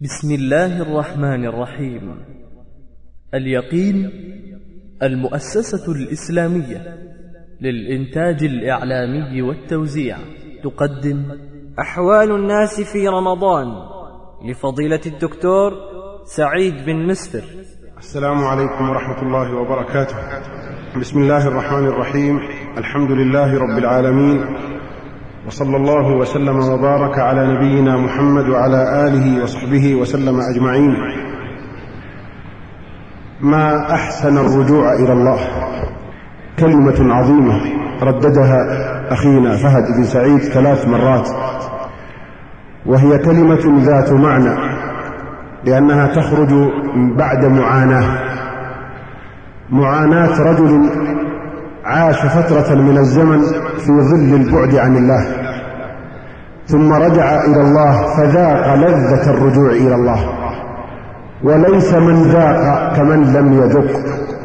بسم الله الرحمن الرحيم. اليقين المؤسسة الإسلامية للإنتاج الإعلامي والتوزيع تقدم أحوال الناس في رمضان لفضيلة الدكتور سعيد بن مسفر. السلام عليكم ورحمة الله وبركاته. بسم الله الرحمن الرحيم. الحمد لله رب العالمين، وصلى الله وسلم وبارك على نبينا محمد وعلى آله وصحبه وسلم أجمعين. ما أحسن الرجوع إلى الله، كلمة عظيمة رددها أخينا فهد بن سعيد 3 مرات، وهي كلمة ذات معنى، لأنها تخرج بعد معاناة رجل عاش فترة من الزمن في ظل البعد عن الله، ثم رجع إلى الله فذاق لذة الرجوع إلى الله، وليس من ذاق كمن لم يذق.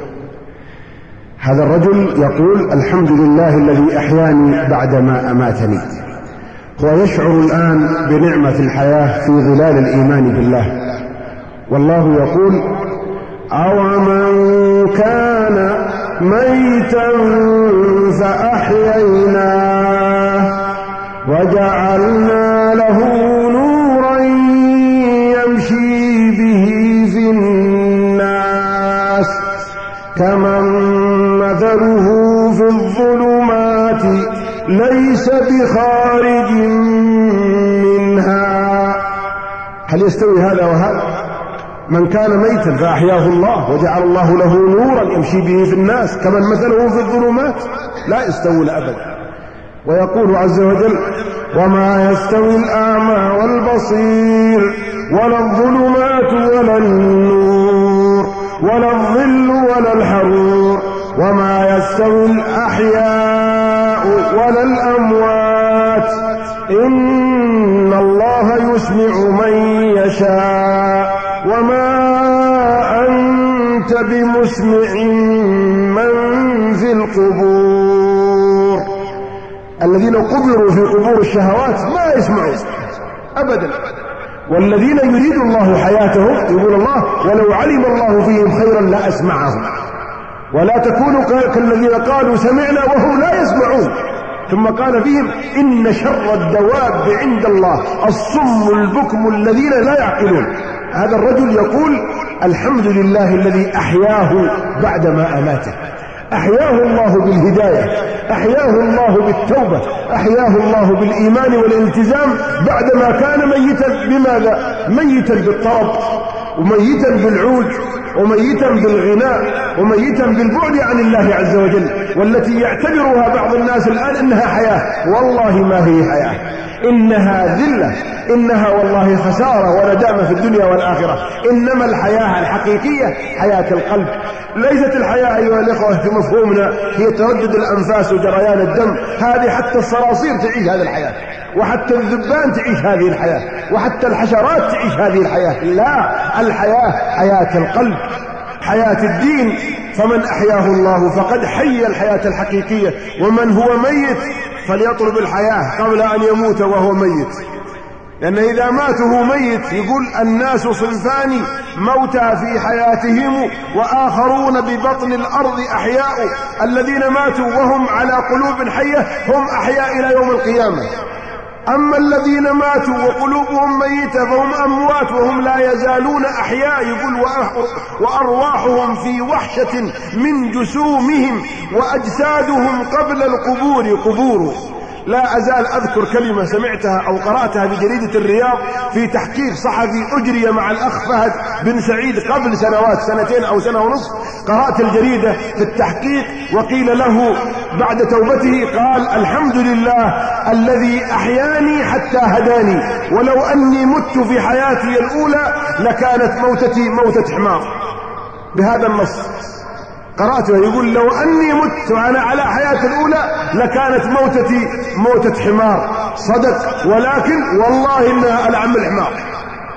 هذا الرجل يقول: الحمد لله الذي أحياني بعدما أماتني. هو يشعر الآن بنعمة الحياة في ظلال الإيمان بالله، والله يقول: أومن كان ميتا فأحييناه وجعلنا له نورا يمشي به في الناس كمن مثله في الظلمات ليس بخارج منها. هل يستوي هذا وهذا؟ من كان ميتا فأحياه الله وجعل الله له نورا يمشي به في الناس كمن مثله في الظلمات لا يستوون أبدا. ويقول عز وجل: وما يستوي الأعمى والبصير ولا الظلمات ولا النور ولا الظل ولا الحرور وما يستوي الأحياء ولا الأموات إن الله يسمع من يشاء وما أنت بمسمع من في القبور. الذين قبروا في قبور الشهوات ما يسمعون أبدا، والذين يريد الله حياتهم يقول الله: ولو علم الله فيهم خيرا لأسمعهم. ولا تكونوا كالذين قالوا سمعنا وهم لا يسمعون، ثم قال فيهم: إن شر الدواب عند الله الصم البكم الذين لا يعقلون. هذا الرجل يقول: الحمد لله الذي أحياه بعدما أماته. أحياه الله بالهداية، أحياه الله بالتوبة، أحياه الله بالإيمان والالتزام بعدما كان ميتا. بماذا؟ ميتا بالطرب، وميتا بالعود، وميتا بالغناء، وميتا بالبعد عن الله عز وجل، والتي يعتبرها بعض الناس الآن إنها حياة. والله ما هي حياة، إنها ذلة، إنها والله خسارة وندامة في الدنيا والآخرة. إنما الحياة الحقيقية حياة القلب. ليست الحياة أيها الإخوة في مفهومنا هي تردد الأنفاس وجريان الدم، هذه حتى الصراصير تعيش هذه الحياة، وحتى الذبان تعيش هذه الحياة، وحتى الحشرات تعيش هذه الحياة. لا، الحياة حياة القلب، حياة الدين. فمن أحياه الله فقد حي الحياة الحقيقية، ومن هو ميت فليطلب الحياة قبل أن يموت وهو ميت، لأن إذا مات وهو ميت يقول: الناس صنفان موتى في حياتهم وآخرون ببطن الأرض أحياء. الذين ماتوا وهم على قلوب حية هم أحياء إلى يوم القيامة، أما الذين ماتوا وقلوبهم ميتة فهم أموات وهم لا يزالون أحياء. يقول: وأرواحهم في وحشة من جسومهم وأجسادهم قبل القبور قبور. لا أزال أذكر كلمة سمعتها أو قرأتها بجريدة الرياض في تحقيق صحفي أجري مع الأخ فهد بن سعيد قبل سنوات، 2 أو 1.5 سنة. قرأت الجريدة في التحقيق وقيل له بعد توبته قال: الحمد لله الذي أحياني حتى هداني، ولو أني مت في حياتي الأولى لكانت موتتي موتة حمار. بهذا النص قرأته، يقول: لو أني مت وأنا على حياتي الأولى لكانت موتتي موتة حمار. صدق، ولكن والله إنها ألعن من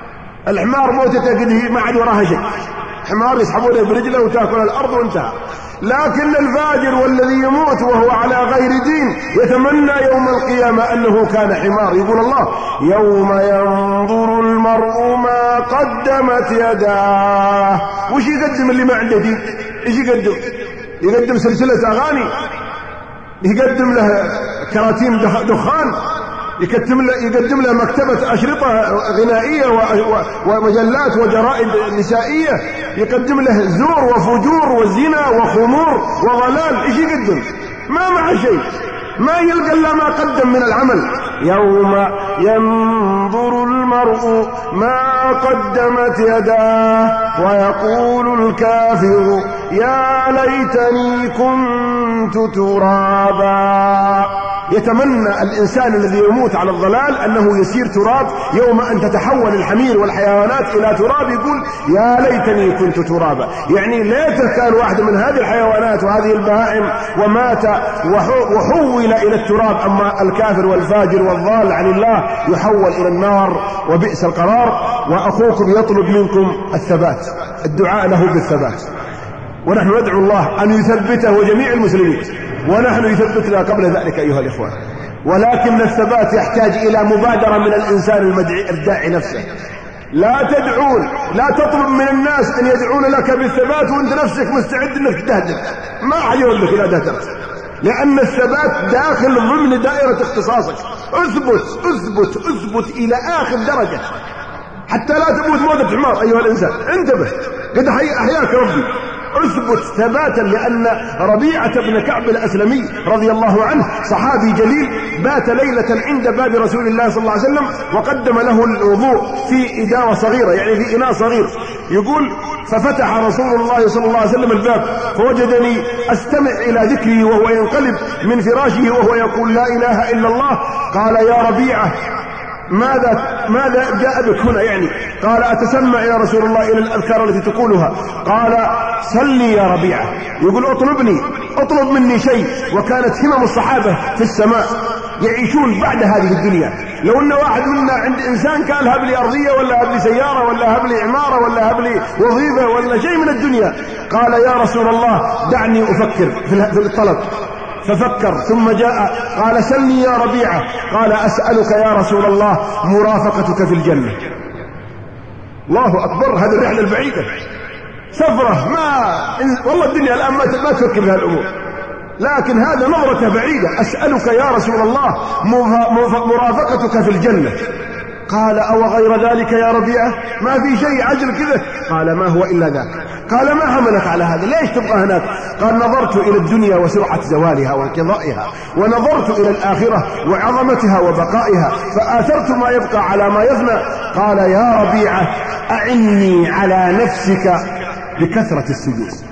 الحمار موتته قد ما عاد وراها شيء. حمار يسحبونه برجله وتأكل الأرض وانتهى. لكن الفاجر والذي يموت وهو على غير دين يتمنى يوم القيامة أنه كان حمار. يقول الله: يوم ينظر المرء ما قدمت يداه. وش يقدم اللي ما عنده دين؟ ايش يقدم؟ يقدم سلسلة أغاني، يقدم له كراتين دخان، يقدم له مكتبة أشرطة غنائية ومجلات وجرائد نسائية، يقدم له زور وفجور وزنا وخمور وضلال. ايش يقدم؟ ما معه شيء، ما يلقى الا ما قدم من العمل. يوم ينظر المرء ما قدمت يداه ويقول الكافر يا ليتني كنت ترابا. يتمنى الإنسان الذي يموت على الضلال أنه يسير تراب يوم أن تتحول الحمير والحيوانات إلى تراب. يقول يا ليتني كنت ترابا، يعني ليته كان واحد من هذه الحيوانات وهذه البهائم ومات وحول إلى التراب. أما الكافر والفاجر والضال عن الله يحول إلى النار وبئس القرار. وأخوكم يطلب منكم الثبات، الدعاء له بالثبات، ونحن ندعو الله أن يثبته وجميع المسلمين، ونحن يثبتنا قبل ذلك أيها الإخوان. ولكن الثبات يحتاج إلى مبادرة من الإنسان الداعي نفسه. لا تطلب من الناس أن يدعون لك بالثبات وأنت نفسك مستعد أنك تهدد. ما أحد يقول لك لا تهدد، لأن الثبات داخل ضمن دائرة اختصاصك. اثبت إلى آخر درجة حتى لا تموت موتة حمار أيها الإنسان. انتبه، قد أحياك ربي. اثبت ثباتا، لأن ربيعة بن كعب الأسلمي رضي الله عنه صحابي جليل بات ليلة عند باب رسول الله صلى الله عليه وسلم وقدم له الوضوء في إداوة صغيرة، يعني في إناء صغير. يقول ففتح رسول الله صلى الله عليه وسلم الباب فوجدني أستمع إلى ذكره وهو ينقلب من فراشه وهو يقول لا إله إلا الله. قال يا ربيعة ماذا جاء بك هنا؟ يعني قال أتسمع يا رسول الله إلى الأذكار التي تقولها. قال صلي يا ربيعة. يقول اطلب مني شيء. وكانت همم الصحابة في السماء، يعيشون بعد هذه الدنيا. لو أن واحد منا عند إنسان قال هب لي أرضية ولا هب لي سيارة ولا هب لي عمارة ولا هب لي وظيفة ولا شيء من الدنيا، قال يا رسول الله دعني أفكر في الطلب. ففكر ثم جاء قال سلني يا ربيعة. قال أسألك يا رسول الله مرافقتك في الجنة. الله أكبر، هذه الرحلة البعيدة سفرة والله الدنيا الآن ما تفكر بها الأمور، لكن هذا نظرته بعيدة. أسألك يا رسول الله مرافقتك في الجنة. قال أو غير ذلك يا ربيعة؟ ما في شيء عجل كذا؟ قال ما هو إلا ذاك. قال ما حملك على هذا؟ ليش تبقى هناك؟ قال نظرت إلى الدنيا وسرعة زوالها وانقضائها، ونظرت إلى الآخرة وعظمتها وبقائها، فآثرت ما يبقى على ما يفنى. قال يا ربيعة أعني على نفسك بكثرة السجود.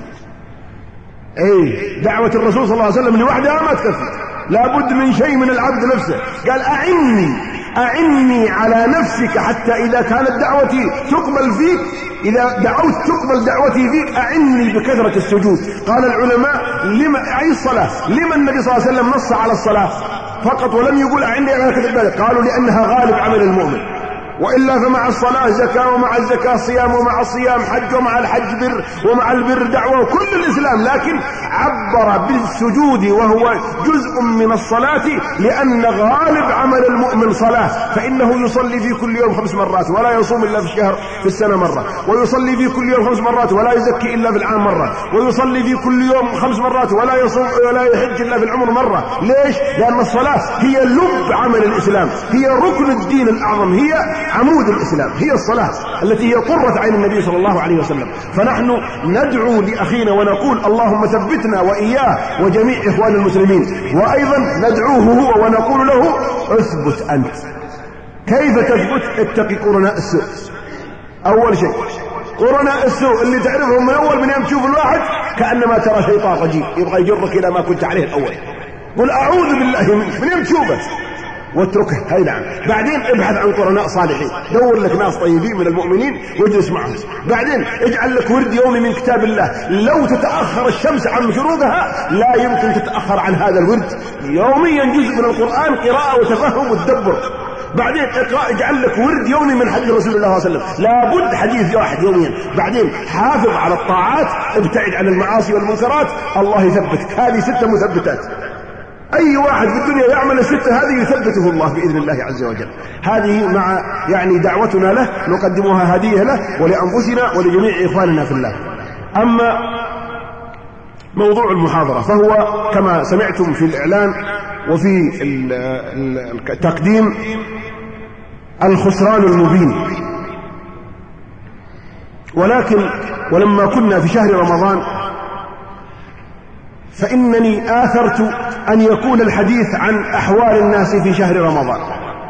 دعوة الرسول صلى الله عليه وسلم لوحدها ما تكفي، لابد من شيء من العبد نفسه. قال أعني على نفسك حتى إذا كانت دعوتي تقبل فيك، إذا دعوت تقبل دعوتي فيك أعني بكثرة السجود. قال العلماء لما أي الصلاة؟ لما النبي صلى الله عليه وسلم نص على الصلاة فقط ولم يقول أعني على كثرة العبادة؟ قالوا لأنها غالب عمل المؤمن، وإلا فمع الصلاة زكاة، ومع الزكاة صيام، ومع الصيام حج، ومع الحج بر، ومع البر دعوة، وكل الإسلام. لكن عبر بالسجود وهو جزء من الصلاة لأن غالب عمل المؤمن صلاة، فإنه يصلي في كل يوم 5 مرات ولا يصوم إلا في الشهر في السنة مرة، ويصلي في كل يوم 5 مرات ولا يزكي إلا في العام مرة، ويصلي في كل يوم 5 مرات ولا يصوم ولا يحج إلا في العمر مرة. ليش؟ لأن الصلاة هي لب عمل الإسلام، هي ركن الدين الأعظم، هي عمود الإسلام، هي الصلاة التي هي قرة عين النبي صلى الله عليه وسلم. فنحن ندعو لأخينا ونقول اللهم ثبتنا وإياه وجميع إخوان المسلمين، وأيضا ندعوه هو ونقول له اثبت أنت. كيف تثبت؟ اتقي قرناء السوء. أول شيء قرناء السوء اللي تعرفهم من أول من يوم تشوف الواحد كأنما ترى شيطان رجيم يبغى يجرك إلى ما كنت عليه الأول. قل أعوذ بالله منك من يوم تشوفه واتركه. هاي نعم. بعدين ابحث عن قرناء صالحين، دور لك ناس طيبين من المؤمنين واجلس معهم. بعدين اجعل لك ورد يومي من كتاب الله، لو تتأخر الشمس عن شروقها لا يمكن تتأخر عن هذا الورد. يوميا جزء من القرآن قراءة وتفهم وتدبر. بعدين اقرأ، اجعل لك ورد يومي من حديث رسول الله صلى الله عليه وسلم، لابد حديث واحد يوميا. بعدين حافظ على الطاعات، ابتعد عن المعاصي والمنكرات، الله يثبتك. هذه 6 مثبتات. أي واحد في الدنيا يعمل ال6 هذه يثبته الله بإذن الله عز وجل. هذه مع يعني دعوتنا له نقدمها هدية له ولأنفسنا ولجميع إخواننا في الله. أما موضوع المحاضرة فهو كما سمعتم في الإعلان وفي التقديم الخسران المبين. ولكن ولما كنا في شهر رمضان فإنني آثرت أن يكون الحديث عن أحوال الناس في شهر رمضان،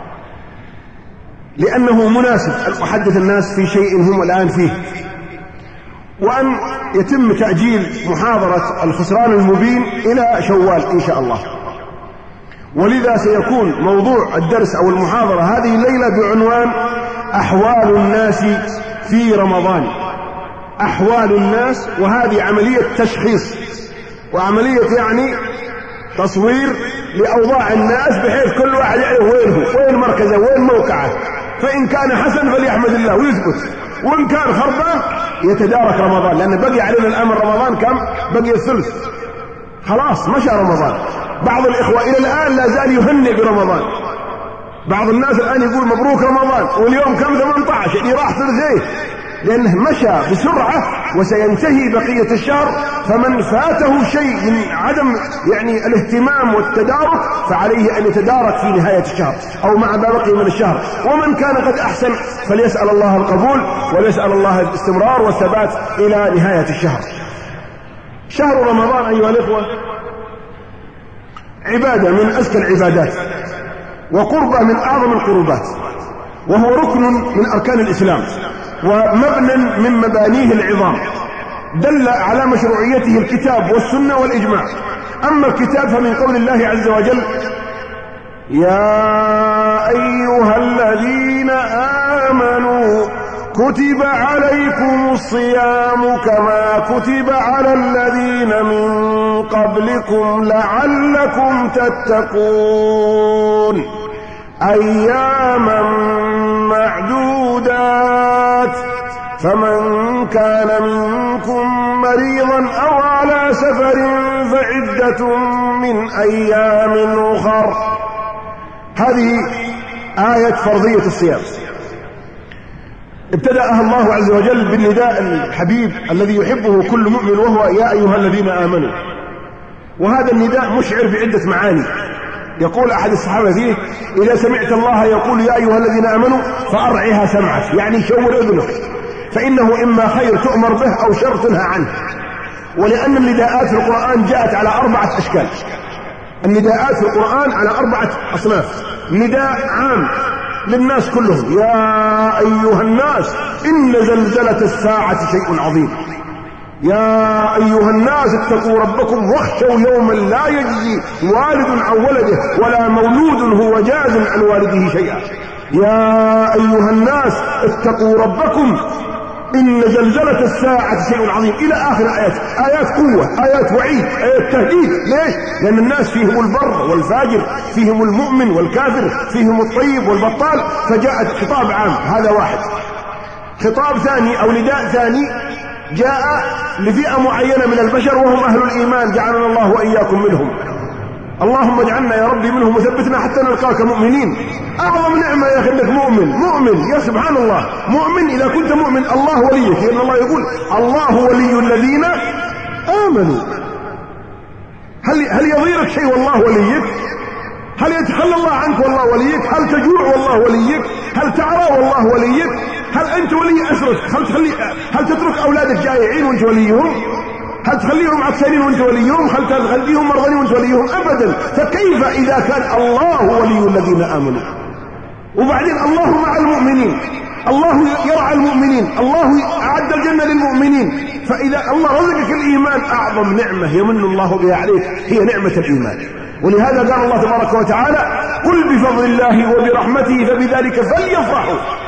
لأنه مناسب أن أحدث الناس في شيء هم الآن فيه، وأن يتم تأجيل محاضرة الخسران المبين إلى شوال إن شاء الله. ولذا سيكون موضوع الدرس أو المحاضرة هذه الليلة بعنوان أحوال الناس في رمضان. أحوال الناس، وهذه عملية تشخيص وعملية يعني تصوير لأوضاع الناس، بحيث كل واحد يعرف وين هو، وين مركزه، وين موقعه. فإن كان حسن فليحمد الله ويثبت، وإن كان خربان يتدارك رمضان، لأن بقي علينا الآن رمضان كم؟ بقي الثلث، خلاص مشى رمضان. بعض الإخوة إلى الآن لا زال يهنئ برمضان. بعض الناس الآن يقول مبروك رمضان، واليوم كم؟ 18، يعني راح ثلثيه، لأنه مشى بسرعة وسينتهي بقية الشهر. فمن فاته شيء من عدم يعني الاهتمام والتدارك فعليه أن يتدارك في نهاية الشهر أو مع ما بقي من الشهر. ومن كان قد أحسن فليسأل الله القبول وليسأل الله الاستمرار والثبات إلى نهاية الشهر. شهر رمضان أيها الإخوة عبادة من أزكى العبادات، وقربة من أعظم القربات، وهو ركن من أركان الإسلام، ومبنى من مبانيه العظام، دل على مشروعيته الكتاب والسنة والإجماع. أما الكتاب فمن قول الله عز وجل: يا أيها الذين آمنوا كتب عليكم الصيام كما كتب على الذين من قبلكم لعلكم تتقون أياما معدودات، فمن كان منكم مريضا أو على سفر فعدة من أيام أخر. هذه آية فرضية الصيام ابتدأها الله عز وجل بالنداء الحبيب الذي يحبه كل مؤمن، وهو يا أيها الذين آمنوا. وهذا النداء مشعر بعدة معاني. يقول أحد الصحابة فيه: إذا سمعت الله يقول يا أيها الذين آمنوا فأرعها سمعك، يعني شور أذنك، فإنه إما خير تؤمر به أو شر تنهى عنه. ولأن النداءات في القرآن جاءت على 4 أشكال. النداءات في القرآن على 4 أصناف. نداء عام للناس كلهم: يا أيها الناس إن زلزلة الساعة شيء عظيم. يا أيها الناس اتقوا ربكم واخشوا يوما لا يجزي والد عن ولده ولا مولود هو جاز عن والده شيئا. يا أيها الناس اتقوا ربكم إن زلزلة الساعة شيء عظيم، إلى آخر آيات. آيات قوة، آيات وعيد، آيات تهديد. ليش؟ لأن الناس فيهم البر والفاجر، فيهم المؤمن والكافر، فيهم الطيب والبطال، فجاءت خطاب عام. هذا واحد. خطاب ثاني أو نداء ثاني جاء لفئة معينة من البشر وهم أهل الإيمان، جعلنا الله وإياكم منهم. اللهم اجعلنا يا ربي منهم وثبتنا حتى نلقاك مؤمنين. أعظم نعمة يا أخي أنك مؤمن يا سبحان الله، مؤمن. إذا كنت مؤمن الله وليك، لأن الله يقول: الله ولي الذين آمنوا. هل يضيرك شيء والله وليك؟ هل يتخلى الله عنك والله وليك؟ هل تجوع والله وليك؟ هل تعرى والله وليك؟ هل أنت ولي أسرك؟ هل تترك أولادك جائعين وأنت وليهم؟ هل تخليهم عطشانين وأنت وليهم؟ هل تخليهم مرضانين وأنت وليهم؟ أبدا. فكيف إذا كان الله ولي الذين آمنوا؟ وبعدين الله مع المؤمنين، الله يرعى المؤمنين، الله أعد الجنة للمؤمنين. فإذا الله رزقك الإيمان أعظم نعمة يمن الله بها عليك هي نعمة الإيمان. ولهذا قال الله تبارك وتعالى: قل بفضل الله وبرحمته فبذلك فليفرحوا.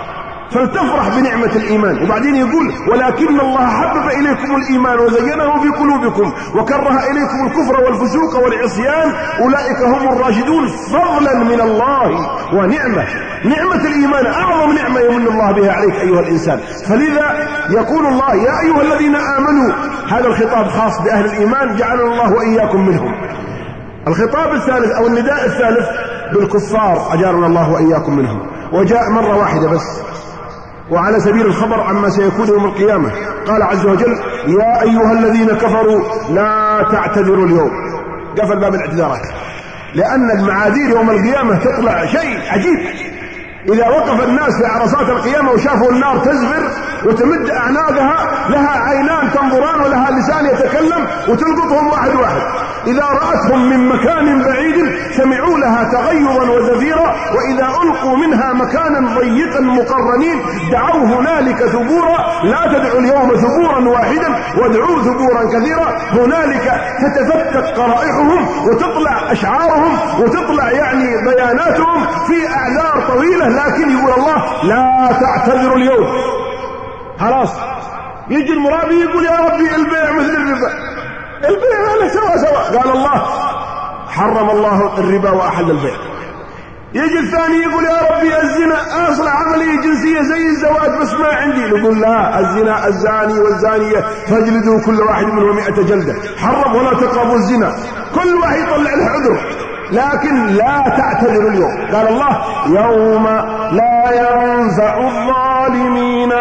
فلتفرح بنعمة الإيمان. وبعدين يقول ولكن الله حبب إليكم الإيمان وزينه في قلوبكم وكره إليكم الكفر والفسوق والعصيان أولئك هم الراشدون فضلا من الله ونعمة. نعمة الإيمان أعظم نعمة يمن الله بها عليك أيها الإنسان. فلذا يقول الله يا أيها الذين آمنوا، هذا الخطاب خاص بأهل الإيمان جعلنا الله وإياكم منهم. الخطاب الثالث أو النداء الثالث بالكفار أجارنا الله وإياكم منهم، وجاء مرة واحدة بس وعلى سبيل الخبر عما سيكون يوم القيامة. قال عز وجل يا أيها الذين كفروا لا تعتذروا اليوم. قفل باب الاعتذارات، لأن المعاذير يوم القيامة تطلع شيء عجيب. إذا وقف الناس في عرصات القيامة وشافوا النار تزفر وتمد أعناقها، لها عينان تنظران ولها لسان يتكلم وتلقطهم واحد واحد. إذا رأتهم من مكان بعيد سمعوا لها تغيظا وزفيرا، وإذا ألقوا منها مكانا ضيقا مقرنين دعوا هنالك ثبورا. لا تدعوا اليوم ثبورا واحدا وادعوا ثبورا كثيرا. هنالك تتفتت قرائحهم وتطلع أشعارهم وتطلع بياناتهم في أعذار طويلة، لكن يقول الله لا تعتذروا اليوم. خلاص يجي المرابي يقول يا ربي البيع مثل الربا، البيع لا سوا. قال الله حرم الله الربا وأحل البيع. يجي الثاني يقول يا ربي الزنا أصلح عملية جنسية زي الزواج بس ما عندي. نقول لا، الزنا الزاني والزانية فاجلدوا كل واحد منهم 100 جلدة. حرم ولا تقربوا الزنا. كل واحد يطلع له عذر، لكن لا تعتذروا اليوم. قال الله يوم لا ينفع الظالمين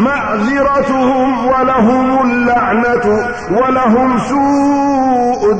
معذرتهم ولهم اللعنة ولهم سوء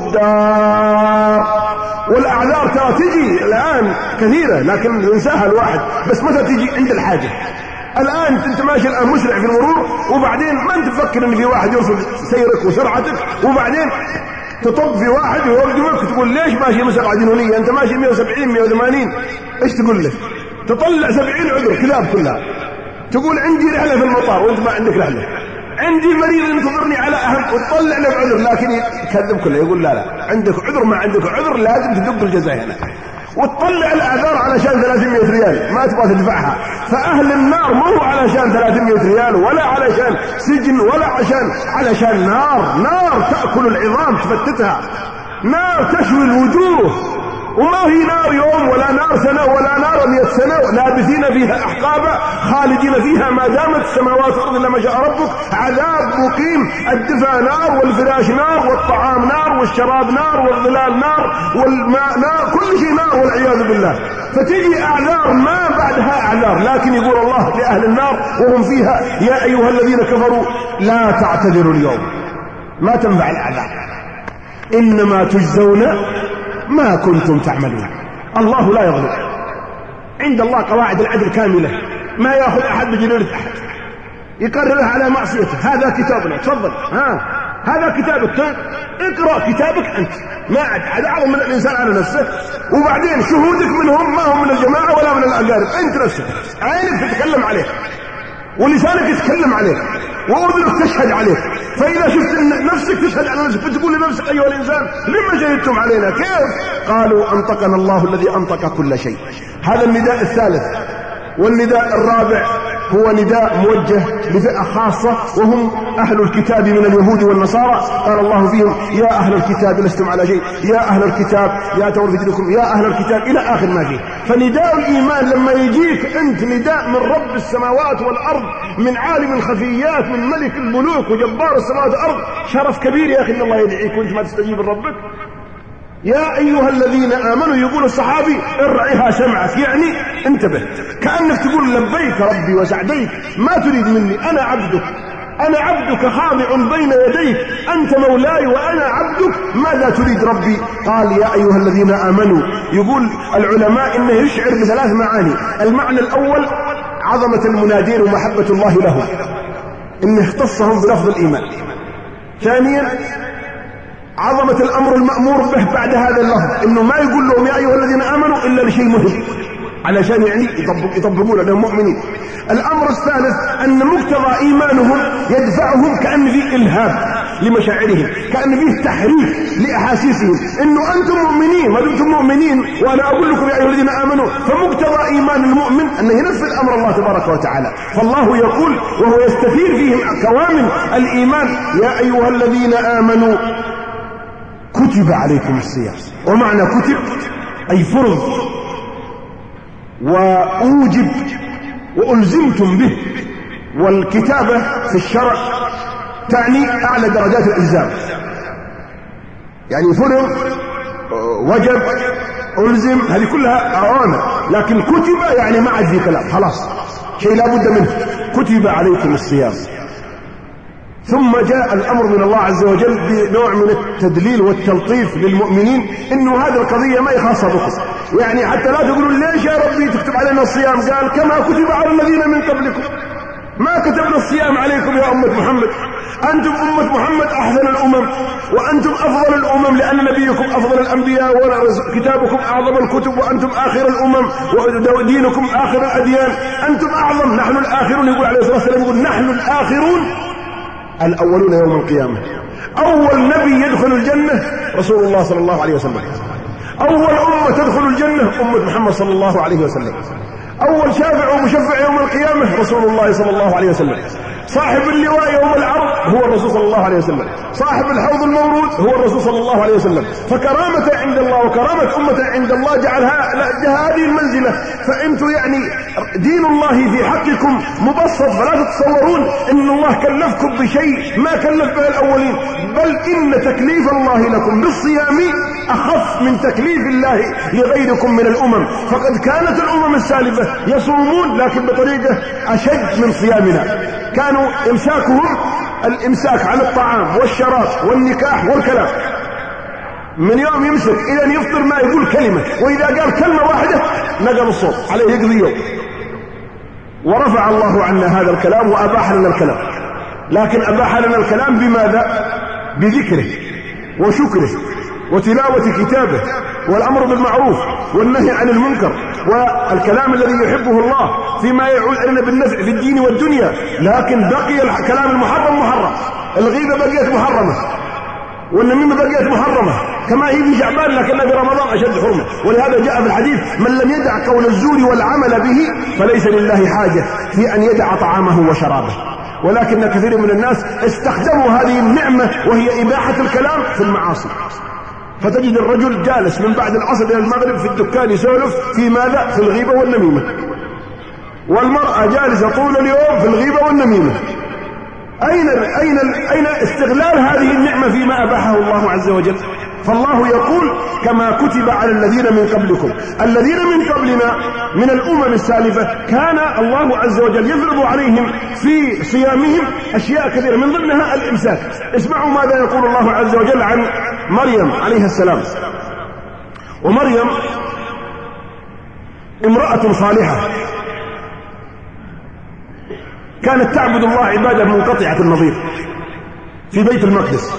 الدار. والأعذار ترى تجي الآن كثيرة لكن ينساها الواحد، بس متى تجي عند الحاجة. الآن أنت ماشي الآن مسرع في المرور، وبعدين ما أنت تفكر أن في واحد يوصل سيرك وسرعتك، وبعدين تطب في واحد ويوقفك تقول ليش ماشي مسرعة جنونية، أنت ماشي 170 180. إيش تقول له؟ تطلع 70 عذر كلاب كلها. تقول عندي رحلة في المطار وأنت ما عندك رحلة، عندي مريض ينتظرني على أهل، وتطلع له بعذر، لكن يكذب كله يقول لا عندك عذر، ما عندك عذر لازم تدق الجزاء هنا، وتطلع الأعذار علشان 300 ريال ما تبغى تدفعها. فأهل النار مو علشان 300 ريال ولا علشان سجن ولا علشان نار تأكل العظام تفتتها، نار تشوي الوجوه، وما هي نار يوم ولا نار سنة ولا نار 100 سنة، لابثين فيها أحقابا خالدين فيها ما دامت السماوات والأرض إلا ما شاء ربك. عذاب مقيم، الدفا نار والفراش نار والطعام نار والشراب نار والظلال نار والماء نار، كل شيء نار والعياذ بالله. فتجي أعذار ما بعدها أعذار، لكن يقول الله لأهل النار وهم فيها يا أيها الذين كفروا لا تعتذروا اليوم. ما تنفع الأعذار، إنما تجزون ما كنتم تعملون. الله لا يظلم، عند الله قواعد العدل كاملة، ما يأخذ أحد بجلالة أحد يقرره على معصيته. هذا كتابنا، تفضل هذا كتابك، اقرأ كتابك أنت، ما عاد أعظم من الإنسان على نفسه. وبعدين شهودك منهم ما هم من الجماعة ولا من الأقارب، أنت نفسك عينك تتكلم عليك ولسانك يتكلم عليك وأذنك تشهد عليك. فإذا شفت نفسك تشهد على نفسك فتقول لنفسك أيها الإنسان لما شهدتم علينا؟ كيف؟ قالوا أنطقنا الله الذي أنطق كل شيء. هذا النداء الثالث. والنداء الرابع هو نداء موجه لفئة خاصة وهم أهل الكتاب من اليهود والنصارى. قال الله فيهم يا أهل الكتاب لستم على شيء، يا أهل الكتاب لا تغلوا في دينكم، يا أهل الكتاب إلى آخر ما فيه. فنداء الإيمان لما يجيك أنت نداء من رب السماوات والأرض، من عالم الخفيات، من ملك الملوك وجبار السماوات والأرض، شرف كبير يا أخي إن الله يدعيك وأنت ما تستجيب لربك. يا أيها الذين آمنوا، يقول الصحابي ارعها سمعك، يعني انتبه، كأنك تقول لبيك ربي وسعديك، ما تريد مني، أنا عبدك خاضع بين يديك، أنت مولاي وأنا عبدك، ماذا تريد ربي؟ قال يا أيها الذين آمنوا. يقول العلماء إنه يشعر بثلاث معاني. المعنى الأول عظمة المنادين ومحبة الله لهم، إنه اختصهم بلفظ الإيمان. ثانيا عظمة الأمر المأمور به بعد هذا اللفظ، إنه ما يقول لهم يا أيها الذين آمنوا إلا لشيء مهم، علشان يعني يطبقون لهم مؤمنين. الأمر الثالث أن مقتضى إيمانهم يدفعهم كأن في إلهام، لمشاعرهم، كأن فيه تحريك لأحاسيسهم، إنه أنتم مؤمنين، ما دمتم مؤمنين وأنا أقول لكم يا أيها الذين آمنوا، فمقتضى إيمان المؤمن أنه ينفذ أمر الله تبارك وتعالى. فالله يقول وهو يستثير فيهم كوامن الإيمان: يا أيها الذين آمنوا كتب عليكم الصيام. ومعنى كتب أي فرض وأوجب وألزمتم به. والكتابة في الشرع تعني أعلى درجات الإلزام، يعني فرض، وجب، ألزم، هذه كلها أوامر. لكن كتب يعني ما عاد في كلام، خلاص شيء لا بد منه، كتب عليكم الصيام. ثم جاء الأمر من الله عز وجل بنوع من التدليل والتلطيف للمؤمنين، إنه هذه القضية ما يخاصة بكم، يعني حتى لا تقولوا ليش يا ربي تكتب علينا الصيام، قال كما كتب على الذين من قبلكم. ما كتبنا الصيام عليكم يا أمة محمد، أنتم أمة محمد أحسن الأمم، وأنتم أفضل الأمم، لأن نبيكم أفضل الأنبياء، وكتابكم أعظم الكتب، وأنتم آخر الأمم، ودينكم آخر الأديان، أنتم أعظم، نحن الآخرون. يقول عليه الصلاة والسلام، يقول نحن الآخرون الأولون يوم القيامة. أول نبي يدخل الجنة رسول الله صلى الله عليه وسلم، أول أمة تدخل الجنة أمة محمد صلى الله عليه وسلم، أول شافع ومشفع يوم القيامة رسول الله صلى الله عليه وسلم، صاحب اللواء يوم العرض هو الرسول صلى الله عليه وسلم، صاحب الحوض المورود هو الرسول صلى الله عليه وسلم. فكرامة عند الله وكرامة أمة عند الله جعلها هذه المنزلة. فأنتم يعني دين الله في حقكم مبسط، فلا تتصورون أن الله كلفكم بشيء ما كلف به الأولين، بل إن تكليف الله لكم بالصيام أخف من تكليف الله لغيركم من الأمم. فقد كانت الأمم السالفة يصومون لكن بطريقة أشد من صيامنا، كانوا إمساكهم الإمساك عن الطعام والشراب والنكاح والكلام، من يوم يمسك إلى أن يفطر ما يقول كلمة، وإذا قال كلمة واحدة نقل الصوت عليه يقضي يوم. ورفع الله عنا هذا الكلام وأباح لنا الكلام، لكن أباح لنا الكلام بماذا؟ بذكره وشكره وتلاوة كتابه والأمر بالمعروف والنهي عن المنكر والكلام الذي يحبه الله فيما يعود علينا بالنفع في الدين والدنيا. لكن بقي الكلام المحرم محرم، الغيبة بقيت محرمة، والنميمة بقيت محرمة كما هي في شعبان، لكنها في رمضان أشد حرمة. ولهذا جاء في الحديث: من لم يدع قول الزور والعمل به فليس لله حاجة في أن يدع طعامه وشرابه. ولكن كثير من الناس استخدموا هذه النعمة وهي إباحة الكلام في المعاصي، فتجد الرجل جالس من بعد العصر إلى المغرب في الدكان يسولف في ماذا؟ في الغيبة والنميمة، والمرأة جالسة طول اليوم في الغيبة والنميمة. أين استغلال هذه النعمة فيما أباحه الله عز وجل؟ فالله يقول: كما كتب على الذين من قبلكم. الذين من قبلنا من الأمم السالفة كان الله عز وجل يفرض عليهم في صيامهم أشياء كثيرة، من ضمنها الإمساك. اسمعوا ماذا يقول الله عز وجل عن مريم عليه السلام. ومريم امرأة صالحة كانت تعبد الله عبادة منقطعة النظير في بيت المقدس،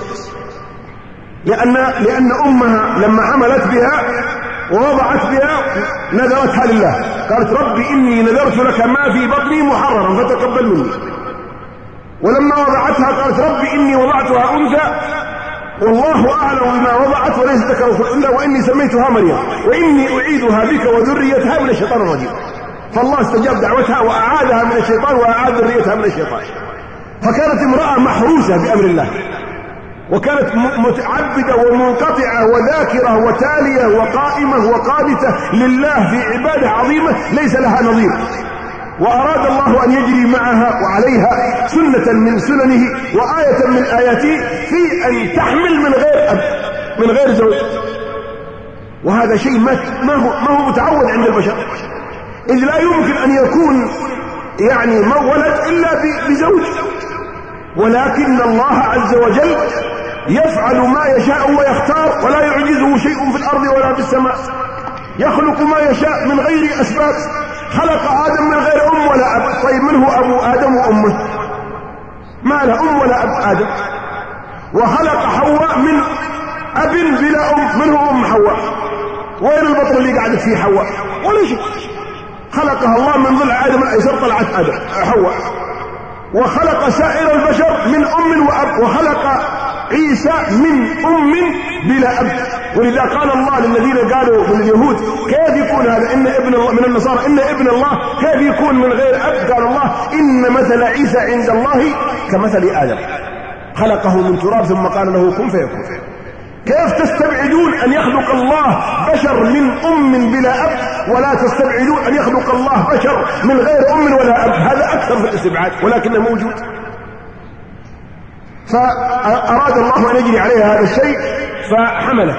لأن أمها لما عملت بها ووضعت بها نذرتها لله، قالت: ربي إني نذرت لك ما في بطني محررا فتقبل مني. ولما وضعتها قالت: ربي إني وضعتها أنثى والله أعلم بما وضعت وليس ذكر في الأنثى وإني سميتها مريم وإني أعيذها بك وذريتها من الشيطان الرجيم. فالله استجاب دعوتها وأعادها من الشيطان وأعاد ذريتها من الشيطان. فكانت امرأة محروسة بأمر الله، وكانت متعبدة ومنقطعة وذاكرة وتالية وقائمة وقانتة لله في عبادة عظيمة ليس لها نظير. وأراد الله أن يجري معها وعليها سنة من سننه وآية من آياته في أن تحمل من غير زوج. وهذا شيء ما هو متعود عند البشر، إذ لا يمكن أن يكون يعني ولد إلا بزوج. ولكن الله عز وجل يفعل ما يشاء ويختار، ولا يعجزه شيء في الأرض ولا في السماء. يخلق ما يشاء من غير أسباب. خلق آدم من غير أم ولا أب. طيب من هو أبو آدم وأمه؟ ما له أم ولا أب آدم. وخلق حواء من أب بلا أم. من هو أم حواء؟ وين البطن اللي قاعدت فيه حواء؟ ولا شيء. خلقها الله من ضلع آدم الأيسر طلعت حواء. وخلق سائر البشر من أم وأب. وخلق عيسى من بلا أب. ولذا قال الله للذين قالوا من اليهود كيف يكون هذا إن ابن الله، من النصارى إن ابن الله كيف يكون من غير أب؟ قال الله إن مثل عيسى عند الله كمثل آدم خلقه من تراب ثم قال له كن فيكون. كيف تستبعدون أن يخلق الله بشر من بلا أب، ولا تستبعدون أن يخلق الله بشر من غير ولا أب؟ هذا أكثر في الاستبعاد، ولكنه موجود. فأراد الله أن يجري عليها هذا الشيء فحملت.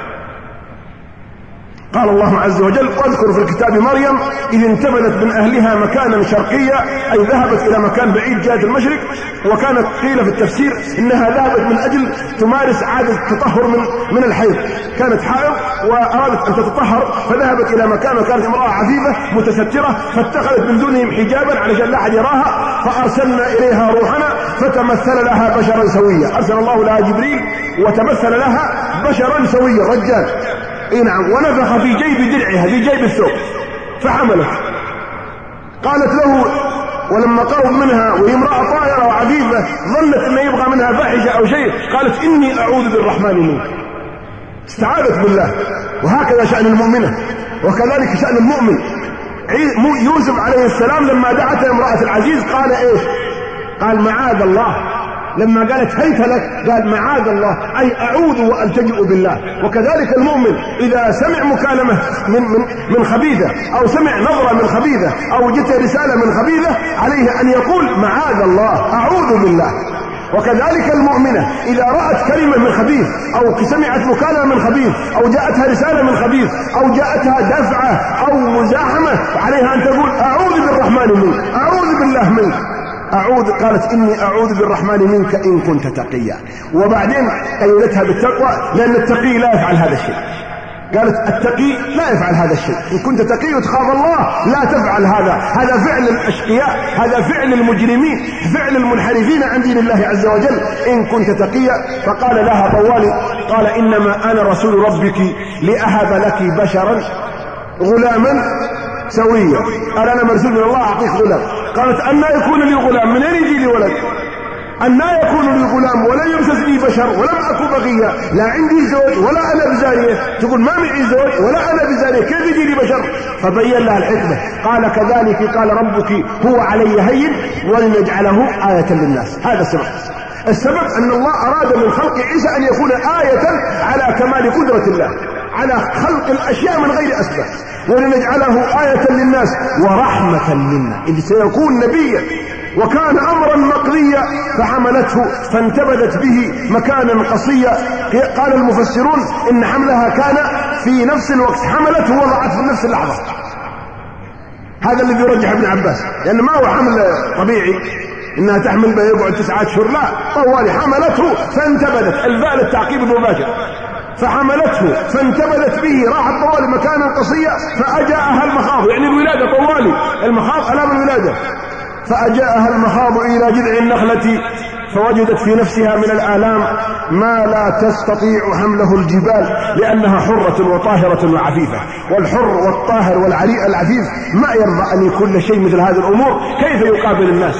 قال الله عز وجل واذكر في الكتاب مريم إذ انتبذت من أهلها مكانا شرقيا، أي ذهبت إلى مكان بعيد جهة المشرق. وكانت قيل في التفسير إنها ذهبت من أجل تمارس عادة التطهر من الحيض، كانت حائض وأرادت أن تتطهر فذهبت إلى مكان، وكانت امرأة عفيفة متسترة فاتخذت من دونهم حجابا علشان لا أحد يراها، فأرسلنا إليها روحنا فتمثل لها بشرا سويا. أرسل الله لها جبريل وتمثل لها بشرا سويا، رجال اي نعم، ونفخ في جيب درعها، في جيب الثوب فحملت. قالت له ولما قرب منها وهي امرأة طاهرة وعفيفة ظنت انه يبغى منها فاحشة او شيء، قالت اني اعوذ بالرحمن منك، استعاذت بالله. وهكذا شأن المؤمنة، وكذلك شأن المؤمن. يوسف عليه السلام لما دعته امرأة العزيز قال ايش؟ قال معاذ الله. لما قالت هيت لك قال معاذ الله، أي أعوذ وألتجئ بالله. وكذلك المؤمن إذا سمع مكالمة من خبيثة أو سمع نظرة من خبيثة أو جت رسالة من خبيثة عليه أن يقول معاذ الله، أعوذ بالله. وكذلك المؤمنة إذا رأت كلمة من خبيث أو سمعت مكالمة من خبيث أو جاءتها رسالة من خبيث أو جاءتها دفعة أو مزاحمة عليها أن تقول أعوذ بالرحمن منك، أعوذ بالله منك، قالت إني أعوذ بالرحمن منك إن كنت تقيا. وبعدين قيدتها بالتقوى، لأن التقي لا يفعل هذا الشيء. قالت التقي لا يفعل هذا الشيء، إن كنت تقي وتخاف الله لا تفعل هذا، هذا فعل الأشقياء، هذا فعل المجرمين، فعل المنحرفين عن دين الله عز وجل. إن كنت تقيا. فقال لها طوالي قال إنما أنا رسول ربك لأهب لك بشرا غلاما سويا. قال أنا مرسول من الله أعطيك غلام. قالت أنا يكون لي غلام، منين يجي لي ولد؟ أنا يكون لي غلام ولم يمسسني بشر ولم أكن بغيا، لا عندي زوج ولا أنا بزانية. تقول ما معي زوج ولا أنا بزانية، كيف يجي لي بشر؟ فبين لها الحكمة. قال كذلك قال ربك هو علي هين ولنجعله آية للناس. هذا السبب أن الله أراد من خلق عيسى أن يكون آية على كمال قدرة الله، على خلق الأشياء من غير أسباب، ولنجعله آية للناس ورحمة منا، إذ سيكون نبيا. وكان أمرا مقضيا فحملته فانتبذت به مكانا قصيا. قال المفسرون إن حملها كان في نفس الوقت، حملته وضعت في نفس اللحظة. هذا الذي يرجح ابن عباس، لأن ما هو حمل طبيعي إنها تحمل به يقعد 9 أشهر، لا، طوالي حملته فانتبذت، الفاء للتعقيب المباشر، فحملته فانتبذت به، راحت طوالي مكانا قصيا فأجاءها المخاض، يعني الولادة طوالي، المخاض ألام الولادة. فأجاءها المخاض إلى جذع النخلة فوجدت في نفسها من الآلام ما لا تستطيع حمله الجبال، لأنها حرة وطاهرة وعفيفة. والحر والطاهر والعريء العفيف ما يرضى أن يكون شيء مثل هذه الأمور، كيف يقابل الناس؟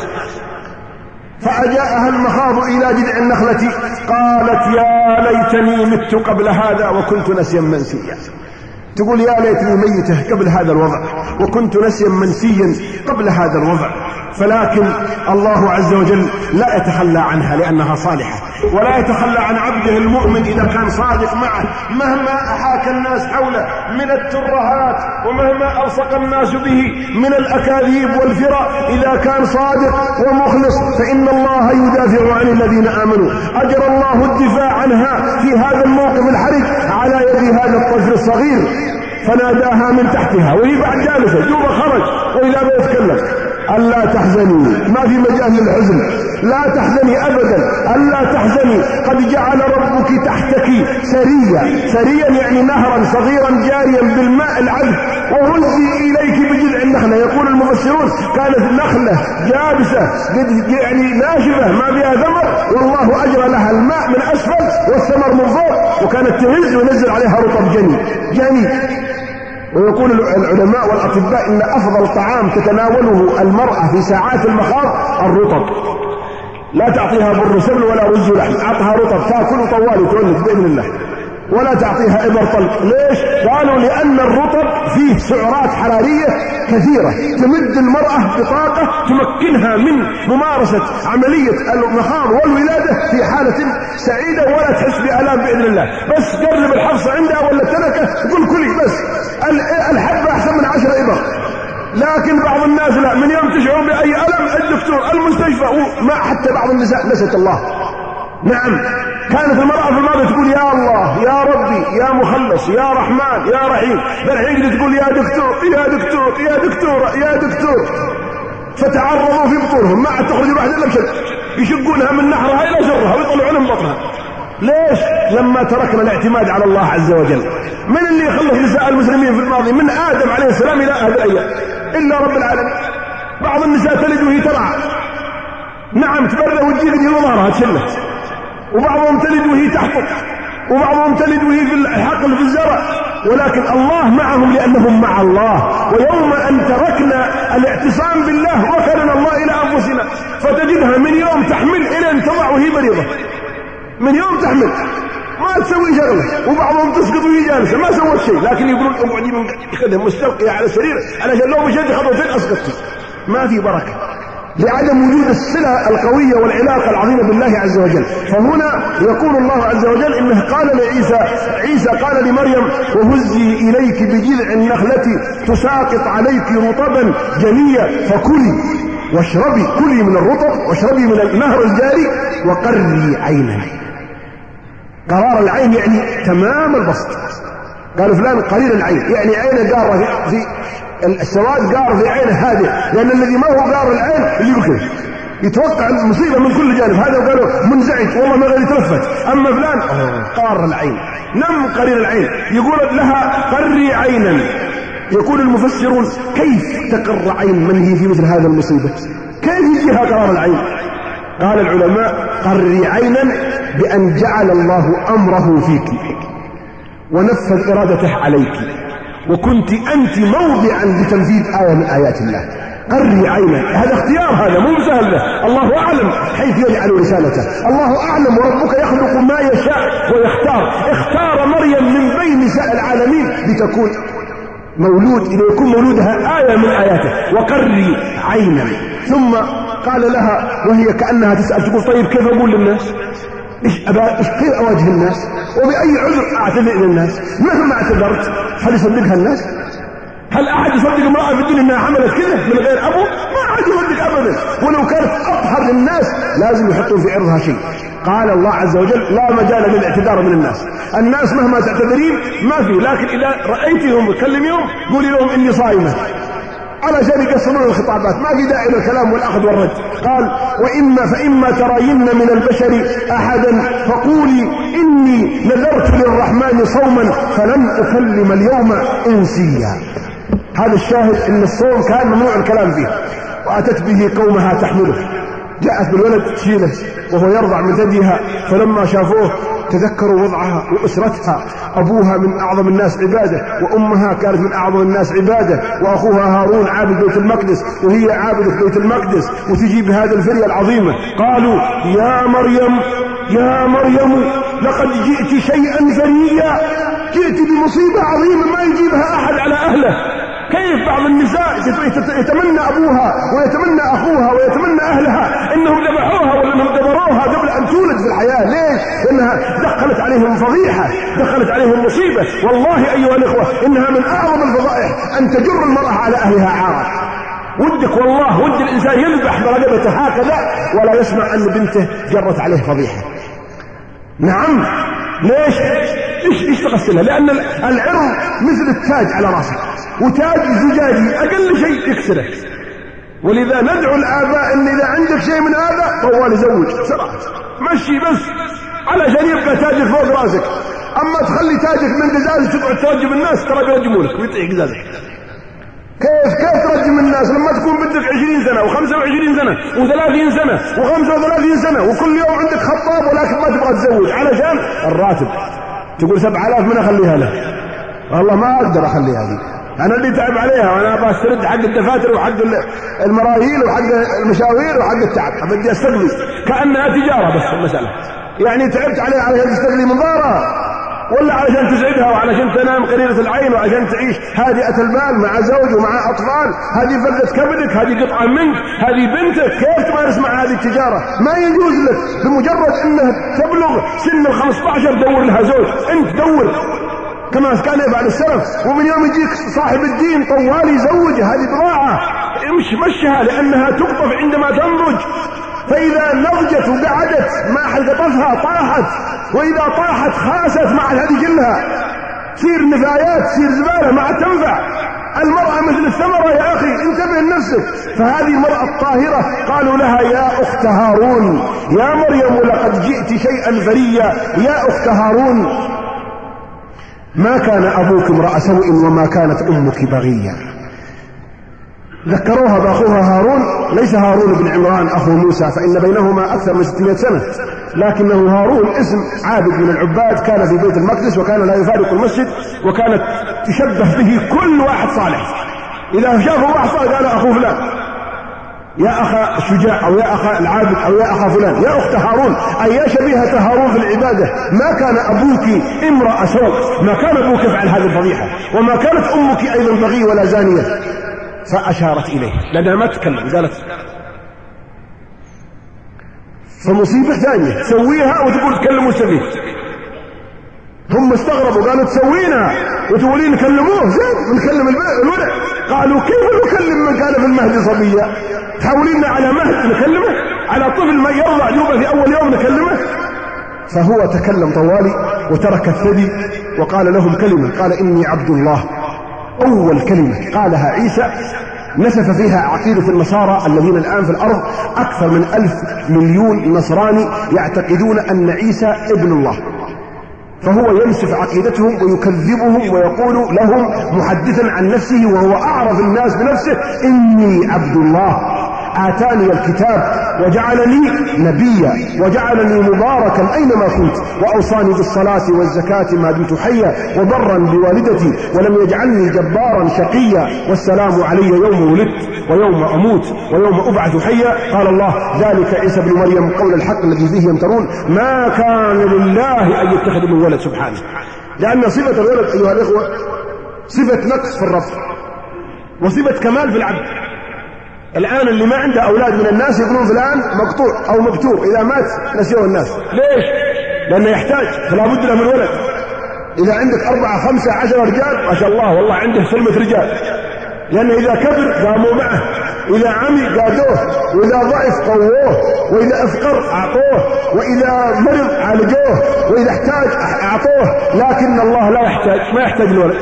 فأجاءها المخاض إلى جذع النخلة قالت يا ليتني مت قبل هذا وكنت نسيا منسيا. تقول يا ليتني ميتة قبل هذا الوضع وكنت نسيا منسيا قبل هذا الوضع. فلكن الله عز وجل لا يتخلى عنها لأنها صالحة، ولا يتخلى عن عبده المؤمن إذا كان صادق معه، مهما أحاك الناس حوله من الترهات ومهما ألصق الناس به من الأكاذيب والفرى، إذا كان صادق ومخلص فإن الله يدافع عن الذين آمنوا. أجرى الله الدفاع عنها في هذا الموقف الحرج على يد هذا الطفل الصغير، فناداها من تحتها وهي بعد جالسة، جوبا خرج وإلى ما يتكلم ألا تحزني، ما في مجال للحزن، لا تحزني أبدا، ألا تحزني قد جعل ربك تحتك سريا يعني نهرا صغيرا جاريا بالماء العذب، وهزي إليك بجذع النخلة. يقول المفسرون كانت النخلة جابسة يعني ناشفة ما فيها ثمر، والله أجرى لها الماء من أسفل والثمر من فوق، وكانت تهز وينزل عليها رطب جني. ويقول العلماء والأطباء إن أفضل طعام تتناوله المرأة في ساعات المخاض الرطب، لا تعطيها بر سبل ولا رز لحم، أعطها رطب تأكل وطوال وتولد بإذن الله، ولا تعطيها إبر طلق. ليش؟ قالوا لأن الرطب فيه سعرات حرارية كثيرة تمد المرأة بطاقة تمكنها من ممارسة عملية المخاض والولادة في حالة سعيدة ولا تحس بآلام بإذن الله. بس قرب الحفصة عندها ولا التنكة تقول كلي بس، الحبة أحسن من 10 إبر. لكن بعض الناس لا، من يوم تشعر بأي ألم الدكتور المستشفى، وما حتى بعض النساء نسيت الله. نعم، كانت المرأة في الماضي تقول يا الله يا ربي يا مخلص يا رحمن يا رحيم، بالحين تقول يا دكتور يا دكتور يا دكتورة يا دكتور. فتعرضوا في بطونهم، ما عاد تخرج واحدة إلا بشد، يشقونها من نحرها إلى جرها ويطلعون من بطنها. ليش؟ لما تركنا الاعتماد على الله عز وجل. من اللي يخلص نساء المسلمين في الماضي من آدم عليه السلام إلى هذه الأيام؟ إلا رب العالمين. بعض النساء تلد وهي ترعى، نعم تبرد وتجيب دي ظهرها تشلت، وبعضهم تلد وهي تحطب، وبعضهم تلد وهي في الحقل في الزرع، ولكن الله معهم لأنهم مع الله. ويوم أن تركنا الاعتصام بالله وكلنا الله إلى أنفسنا، فتجدها من يوم تحمل إلى أن تضع وهي مريضة، من يوم تحمل ما تسوي شغله، وبعضهم تسقط وهي جالسة ما سوت شيء، لكن يقولون اقعدي من خدها مستلقية على السرير علشان لو مشيت خطوتين أسقطتي. ما في بركة لعدم وجود الصلة القوية والعلاقة العظيمة بالله عز وجل. فهنا يقول الله عز وجل إنه قال لعيسى، عيسى قال لمريم وهزي إليك بجذع النخلة تساقط عليك رطبا جنيا فكلي واشربي، كلي من الرطب واشربي من النهر الجاري وقري عينا. قرار العين يعني تمام البسط. قالوا فلان قرير العين، يعني عينه قارة في السواد، قار في عينه هذه، لأن الذي ما هو قار العين اللي يبكي يتوقع المصيبة من كل جانب. هذا قالوا منزعج والله ما غير يتلفت، أما فلان قار العين نم قرير العين. يقول لها قري عينا. يقول المفسرون كيف تقر عين من هي في مثل هذا المصيبة؟ كيف يجيها قرار العين؟ قال العلماء قري عينا بأن جعل الله أمره فيك ونفذ إرادته عليك، وكنت أنت موضعا لتنفيذ آية من آيات الله. قري عينا، هذا اختيار، هذا مو سهل له. الله أعلم حيث يجعل رسالته، الله أعلم، وربك يخلق ما يشاء ويختار. اختار مريم من بين نساء العالمين لتكون ليكون مولودها آية من آياته. وقري عينا. ثم قال لها وهي كأنها تسأل تقول طيب كيف أقول للناس؟ كيف أواجه الناس؟ وبأي عذر أعتذر إلى الناس؟ مهما اعتذرت هل يصدقها الناس؟ هل أحد يصدق امرأة في الدنيا أنها عملت كذا من غير أبو؟ ما أحد يصدق أبدا. ولو كانت أطهر الناس لازم يحطون في عرضها شيء. قال الله عز وجل لا مجال للاعتذار من الناس. الناس مهما تعتذرين ما في، لكن إذا رأيتهم وتكلميهم قولي لهم إني صائمة علشان يقصرون الخطابات، ما في داعي للكلام والأخذ والرد. قال فإما ترين من البشر أحدا فقولي إني نذرت للرحمن صوما فلن أكلم اليوم إنسيا. هذا الشاهد إن الصوم كان ممنوع الكلام فيه. وأتت به قومها تحمله، جاءت بالولد تشيله وهو يرضع من ثديها، فلما شافوه تذكروا وضعها وأسرتها. أبوها من أعظم الناس عبادة، وأمها كانت من أعظم الناس عبادة، وأخوها هارون عابد بيت المقدس وهي عابدة بيت المقدس، وتجي بهذا الفرية العظيمة. قالوا يا مريم لقد جئت شيئا فريا، جئت بمصيبة عظيمة ما يجيبها أحد على أهله. كيف بعض النساء يتمنى أبوها ويتمنى أخوها ويتمنى أهلها إنهم ذبحوها ولا إنهم دبروها قبل أن تولد في الحياة. ليش؟ لأنها دخلت عليهم فضيحة، دخلت عليهم مصيبة. والله أيها الإخوة إنها من أعظم الفضائح أن تجر المرأة على أهلها عارة. ودك والله ود الإنسان يذبح برقبته هكذا ولا يسمع أن بنته جرت عليه فضيحة. نعم. ليش تغسلها؟ لأن العرض مثل التاج على راسك، وتاج زجاجي أقل شيء يكسره. ولذا ندعو الآباء إن إذا عندك شيء من هذا طوال يزوج بسرعة، مشي بس علشان يبقى تاجك فوق راسك. أما تخلي تاجك من قزاز تقعد ترجم الناس ترى بيرجمونك ويطيح قزازك. كيف ترجم الناس لما تكون بدك 20 سنة و25 سنة و30 سنة و35 سنة وكل يوم عندك خطاب ولكن ما تبغى تزوج علشان الراتب؟ تقول 7000 من أخليها له؟ والله ما أقدر أخليها دي. أنا اللي تعب عليها وأنا أبغى أسترد حق الدفاتر وحق المرايل وحق المشاوير وحق التعب، بدي أستقضي كأنها تجارة بس المسألة. يعني تعبت عليها علشان تستقضي منظارها ولا علشان تسعدها وعلشان تنام قريرة العين وعشان تعيش هادئة البال مع زوج ومع أطفال؟ هذه فردة كبدك، هذه قطعة منك، هذه بنتك، كيف تمارس مع هذه التجارة؟ ما يجوز لك بمجرد أنها تبلغ سن 15 دور لها زوج، أنت دور كما كان يفعل السلف، ومن يوم يجيك صاحب الدين طوال يزوجها، هذه بضاعة مشها لأنها تقطف عندما تنضج، فإذا نضجت وقعدت ما حد قطفها طاحت، وإذا طاحت خاست مع هذه كلها، تصير نفايات، تصير زبالة ما عاد تنفع. المرأة مثل الثمرة يا أخي، انتبه لنفسك. فهذه المرأة الطاهرة قالوا لها يا أخت هارون، يا مريم لقد جئت شيئا فريا، يا أخت هارون ما كان أبوك امرأ سوء وما كانت أمك بغيا. ذكروها بأخوها هارون، ليس هارون بن عمران أخو موسى فإن بينهما أكثر من 600 سنة، لكنه هارون اسم عابد من العباد، كان في بيت المقدس وكان لا يفارق المسجد، وكانت تشبه به كل واحد صالح، إذا شافوا واحد صالح قال أخو فلان، يا أخا الشجاع أو يا أخا العابد أو يا أخا فلان، يا أخت هارون أي يا شبيهة هارون في العبادة، ما كان أبوك امرأ سوء، ما كان أبوك يفعل هذه الفضيحة، وما كانت أمك أيضا بغي ولا زانية. فأشارت إليه لأنها ما تتكلم، قالت فمصيبة ثانية تسويها وتقول تكلموا السبيل. هم استغربوا قالوا تسوينا وتقولين نكلموه، زين نكلم الولد. قالوا كيف نكلم من كان في المهد صبيا؟ تحاولين على مهد نكلمه، على طفل ما يرضع جوبه في أول يوم نكلمه؟ فهو تكلم طوالي وترك الثدي وقال لهم كلمة، قال إني عبد الله. أول كلمة قالها عيسى نسف فيها عقيدة النصارى الذين الآن في الأرض أكثر من 1,000 مليون نصراني يعتقدون أن عيسى ابن الله، فهو ينسف عقيدتهم ويكذبهم ويقول لهم محدثا عن نفسه وهو أعرف الناس بنفسه إني عبد الله آتاني الكتاب وجعلني نبيا وجعلني مباركا أينما كنت وأوصاني بالصلاة والزكاة ما دمت حيا وبرا بوالدتي ولم يجعلني جبارا شقيا والسلام علي يوم ولدت ويوم أموت ويوم أبعث حيا. قال الله ذلك عيسى بن مريم قول الحق الذي فيه يمترون ما كان لله أن يتخذ من ولد سبحانه، لأن صفة الولد أيها الإخوة صفة نقص في الرب وصفة كمال في العبد. الآن اللي ما عنده أولاد من الناس يقولون فلان مقطوع أو مبتور، إذا مات نسيوه الناس. ليش؟ لأنه يحتاج، فلا بد له من ولد. إذا عندك 4 5 10 رجال ما شاء الله والله عنده سلمة رجال، لأنه إذا كبر قاموا معه، إذا عمي قادوه، وإذا ضعف قووه، وإذا أفقر أعطوه، وإذا مرض عالجوه، وإذا احتاج أعطوه. لكن الله لا يحتاج، ما يحتاج الولد.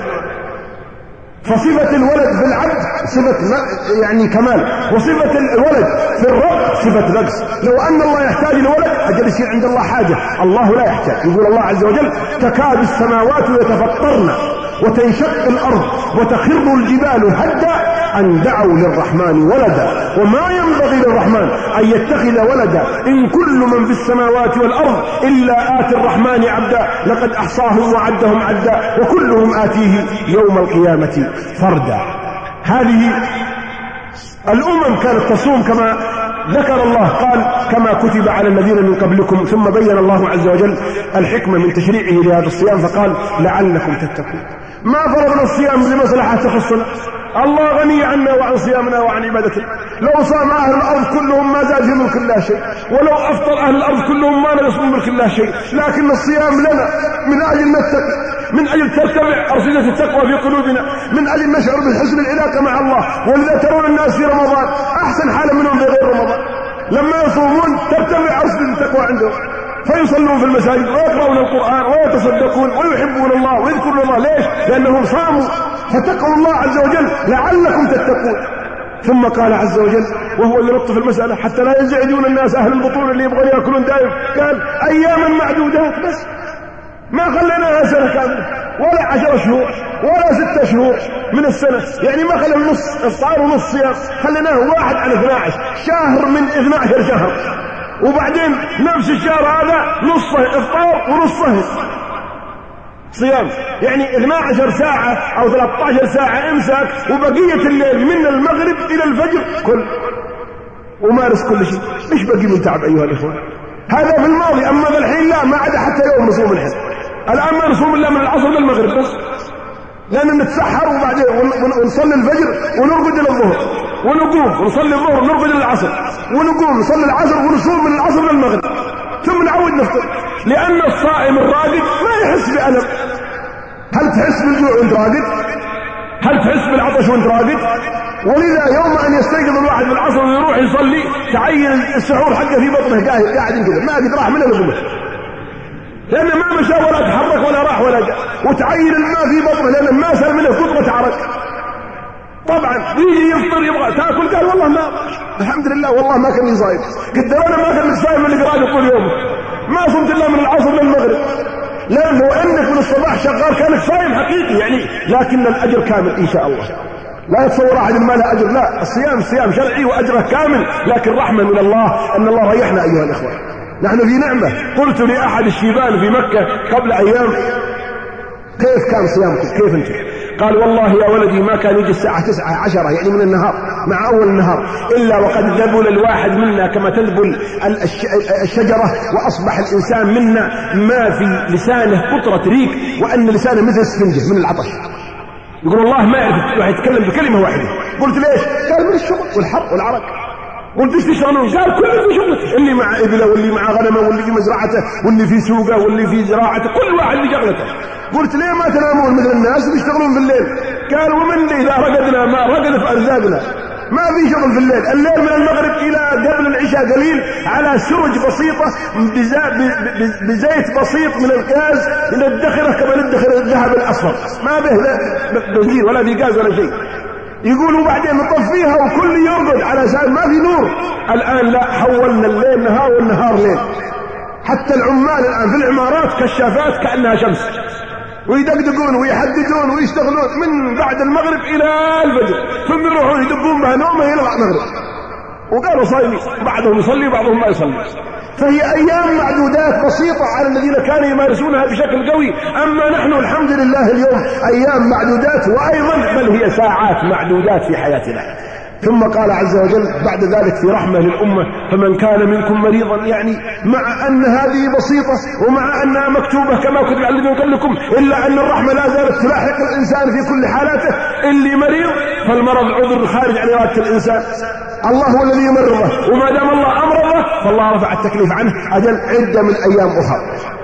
فصفة الولد في العبد صفة يعني كمال، وصفة الولد في الرب صفة نقص. لو أن الله يحتاج لولد أجل يصير عند الله حاجة، الله لا يحتاج. يقول الله عز وجل تكاد السماوات يتفطرن وتنشق الأرض وتخر الجبال هدا أن دعوا للرحمن ولدا وما ينبغي للرحمن أن يتخذ ولدا إن كل من في السماوات والأرض إلا آتي الرحمن عبدا لقد أحصاهم وعدهم عدا وكلهم آتيه يوم القيامة فردا. هذه الأمم كانت تصوم كما ذكر الله، قال كما كتب على الذين من قبلكم، ثم بين الله عز وجل الحكمة من تشريعه لهذا الصيام فقال لعلكم تتقون. ما فرضنا الصيام لمصلحة تخصنا، الله غني عنا وعن صيامنا وعن عبادتنا. لو صام أهل الأرض كلهم ما زاد في ملك الله شيء، ولو أفطر أهل الأرض كلهم ما نقص من ملك الله شيء، لكن الصيام لنا من أجل نتقي، من أجل ترتفع أرصدة التقوى في قلوبنا، من أجل نشعر بالحسن العلاقة مع الله. ولذا ترون الناس في رمضان أحسن حالة منهم في غير رمضان، لما يصومون ترتفع أرصدة التقوى عندهم، فيصلون في المساجد ويقرؤون القرآن ويتصدقون ويحبون الله ويذكرون الله. ليش؟ لأنهم صاموا فتقوا الله عز وجل لعلكم تتقون. ثم قال عز وجل وهو يلطف المسألة حتى لا يزعجون الناس أهل البطون اللي يبغون يأكلون دائم، قال أياما معدودات بس، ما خليناها سنة كاملة ولا 10 شهور ولا 6 شهور من السنة، يعني ما خلينا نص إفطار ونص صيام، خليناه 1 على 12 شهر من 12 شهر، وبعدين نفس الشهر هذا نصه إفطار ونصه. صيام، يعني 12 ساعة أو 13 ساعة امسك، وبقية الليل من المغرب إلى الفجر كل ومارس كل شيء. مش بقي من تعب أيها الإخوة؟ هذا في الماضي. أما في الحين لا، ما عدا حتى يوم نصوم الحين. الآن ما نصوم إلا من العصر للمغرب بس، لأن نتسحر وبعدين ونصلي الفجر ونرقد إلى الظهر، ونقوم ونصلي الظهر ونرقد إلى العصر، ونقوم نصلي العصر ونصوم من العصر للمغرب، ثم نعود نفطر. لأن الصائم الراقد ما يحس بألم. هل تحس بالجوع وانت راقد؟ هل تحس بالعطش وانت راقد؟ ولذا يوم أن يستيقظ الواحد بالعصر ويروح يصلي تعين السحور حقه في بطنه قاعد كذا، ما قد راح منه لقمه، لأنه ما مشى ولا تحرك ولا راح ولا جاء، وتعين الماء في بطنه لأنه ما سال منه قطرة عرق. طبعا يجي يفطر يبغى تاكل، قال والله ما، الحمد لله والله ما كان صايم. قلت له انا ما كان صايم اللي قراءه طول يومه، ما صمت الا من العصر للمغرب. لانه انك من الصباح شغال كانك صايم حقيقي يعني، لكن الاجر كامل ان شاء الله. لا يتصور احد ما له اجر، لا، الصيام صيام شرعي واجره كامل، لكن رحمه من الله ان الله ريحنا ايها الاخوه. نحن في نعمه. قلت لاحد الشيبان في مكه قبل ايام: كيف كان صيامكم؟ كيف انتم؟ قال: والله يا ولدي ما كان يجي الساعة 9-10 يعني من النهار مع أول النهار إلا وقد ذبل الواحد منا كما تذبل الشجرة، وأصبح الإنسان منا ما في لسانه قطرة ريق، وأن لسانه مثل السفنجة من العطش. يقول والله ما يعرف يتكلم بكلمة واحدة. قلت ليش؟ قال: من الشغل والحر والعرق. قلت ايش تشتغلون؟ قال: كل في شغلته، اللي مع ابله واللي مع غنمه واللي في مزرعته واللي في سوقه واللي في زراعته، كل واحد في شغلته. قلت ليه ما تنامون مثل الناس وتشتغلون في الليل؟ قال: ومن اذا رقدنا ما رقد في ارزاقنا، ما في شغل في الليل. الليل من المغرب الى قبل العشاء قليل على سرج بسيطه بزيت بسيط من الغاز ندخره كما ندخر الذهب الاصفر، ما به بنزين ولا في غاز ولا شيء. يقول وبعدين نطفيها وكل يرقد على اساس ما في نور. الان لا، حولنا الليل نهار والنهار ليل. حتى العمال الان في العمارات كشافات كانها شمس، ويدقدقون ويحددون ويشتغلون من بعد المغرب الى الفجر، ثم يروحون يدقون بها نومه الى المغرب، وقالوا صايمين، بعضهم يصلي بعضهم ما يصلي. فهي ايام معدودات بسيطه على الذين كانوا يمارسونها بشكل قوي. اما نحن الحمد لله اليوم ايام معدودات، وايضا بل هي ساعات معدودات في حياتنا. ثم قال عز وجل بعد ذلك في رحمة للأمة: فمن كان منكم مريضا، يعني مع أن هذه بسيطة ومع أنها مكتوبة كما كتب على الذين قبلكم، إلا أن الرحمة لا زالت تلاحق الإنسان في كل حالاته. اللي مريض فالمرض عذر خارج عن إرادة الإنسان، الله هو الذي يمرضه، وما دام الله أمرضه فالله رفع التكليف عنه أجل عدة من أيام أخرى.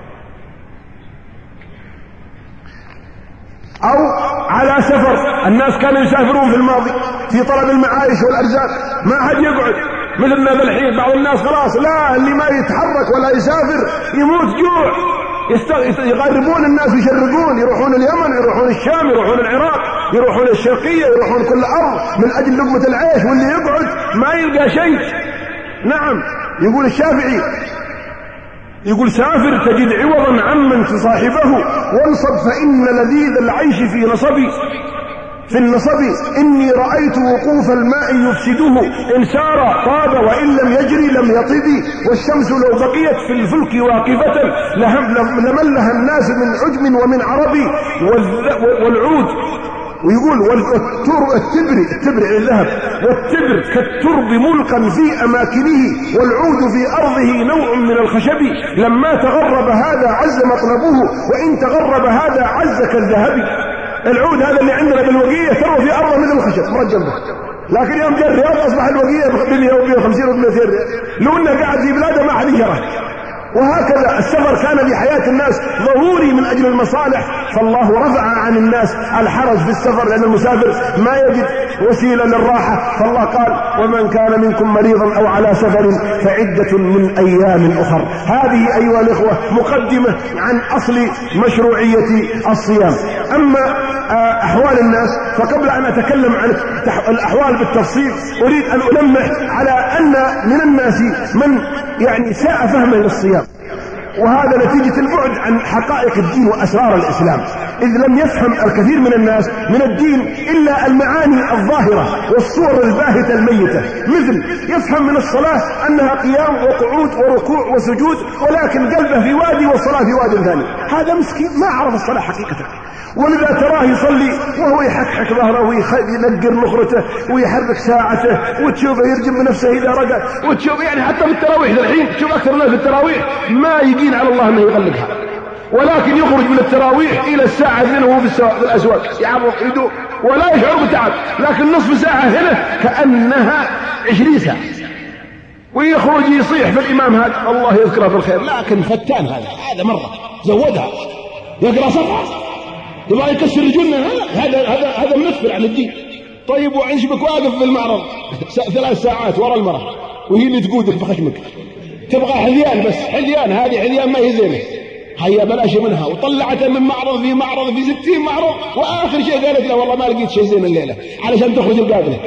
أو على سفر، الناس كانوا يسافرون في الماضي في طلب المعايش والأرزاق، ما حد يقعد مثلنا ذا الحين. بعض الناس خلاص لا، اللي ما يتحرك ولا يسافر يموت جوع. يغربون الناس ويشرقون، يروحون اليمن، يروحون الشام، يروحون العراق، يروحون الشرقية، يروحون كل أرض من أجل لقمة العيش، واللي يقعد ما يلقى شيء. نعم، يقول الشافعي، يقول: سافر تجد عوضا عمن تصاحبه، وانصب فإن لذيذ العيش في نصبي. في النصب إني رأيت وقوف الماء يفسده، إن سار طاب وإن لم يجري لم يطب، والشمس لو بقيت في الفلك واقفة لملها الناس من عجم ومن عربي. والعود، ويقول التبر الذهب، والتبر كالترب ملقا في أماكنه، والعود في أرضه نوع من الخشب، لما تغرب هذا عز مطلبه، وإن تغرب هذا عز كالذهب. العود هذا اللي عندنا بالوقية ترى في أرضه مثل الخشب مرجم به، لكن يوم جاء الرياض أصبح الوقية ب150 و200 ريال، لو أنه قاعد في بلاده ما حد يجره. وهكذا السفر كان في حياة الناس ضروري من أجل المصالح، فالله رفع عن الناس الحرج في السفر، لأن المسافر ما يجد وسيلة للراحة. فالله قال: ومن كان منكم مريضا أو على سفر فعدة من أيام أخر. هذه أيها الإخوة مقدمة عن أصل مشروعية الصيام. أما أحوال الناس، فقبل أن أتكلم عن الأحوال بالتفصيل أريد أن ألمح على أن من الناس من يعني ساء فهمه للصيام، وهذا نتيجة البعد عن حقائق الدين وأسرار الإسلام. إذ لم يفهم الكثير من الناس من الدين إلا المعاني الظاهرة والصور الباهتة الميتة، مثل يفهم من الصلاة أنها قيام وقعود وركوع وسجود، ولكن قلبه في وادي والصلاة في وادي ثاني. هذا مسكين ما عرف الصلاة حقيقة، ولذا تراه يصلي وهو يحكحك ظهره وينقر نخرته ويحرك ساعته، وتشوفه يرجم بنفسه إذا رقد، وتشوف يعني حتى في التراويح الحين تشوف أكثر الناس في التراويح ما يقين على الله أنه يغلقها، ولكن يخرج من التراويح إلى الساعة 2 وهو في الأسواق يعرف يده ولا يشعر بتعب، لكن نصف ساعة هنا كأنها 20 ساعة، ويخرج يصيح في الإمام هذا الله يذكره بالخير، لكن فتان هذا مرة زودها يقرأ صفحة يبغى يكسر رجلنا، هذا منفر عن الدين. طيب وعنش بك واقف في المعرض 3 ساعات ورا المرأة وهي اللي تقودك بخشمك، تبغى حذيان بس حذيان، هذه حذيان ما هي زينة، هيا بلاش منها، وطلعتها من معرض في معرض في 60 معرض، وآخر شيء قالت له والله ما لقيت شيء زين الليلة علشان تخرج القابلة.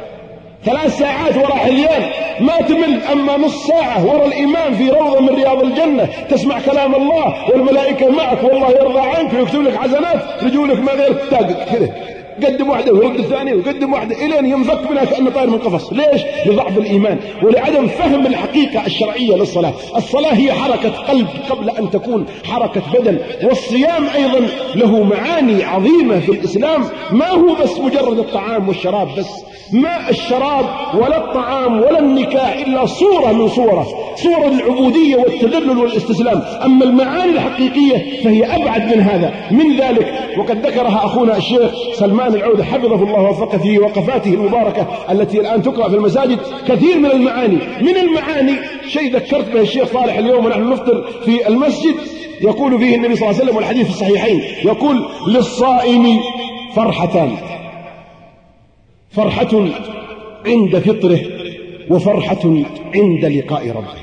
3 ساعات ورا حذيان ما تمل، أما نص ساعة ورا الإمام في روضة من رياض الجنة تسمع كلام الله والملائكة معك والله يرضى عنك ويكتب لك حسنات، رجولك ما غير تاقد كذا، قدم واحدة ويرد الثانية وقدم واحدة إلين ينفك منها كأنه طائر من قفص. ليش؟ لضعف الإيمان ولعدم فهم الحقيقة الشرعية للصلاة. الصلاة هي حركة قلب قبل أن تكون حركة بدن، والصيام أيضا له معاني عظيمة في الإسلام، ما هو بس مجرد الطعام والشراب بس، ما الشراب ولا الطعام ولا النكاح إلا صورة من صورة العبودية والتذلل والاستسلام، أما المعاني الحقيقية فهي أبعد من هذا. من ذلك وقد ذكرها أخونا الشيخ سلمان العودة حفظه الله ووفقه في وقفاته المباركة التي الآن تقرأ في المساجد، كثير من المعاني. من المعاني شيء ذكرت به الشيخ صالح اليوم ونحن نفطر في المسجد، يقول فيه النبي صلى الله عليه وسلم والحديث في الصحيحين، يقول للصائم فرحتان، فرحة عند فطره وفرحة عند لقاء ربه.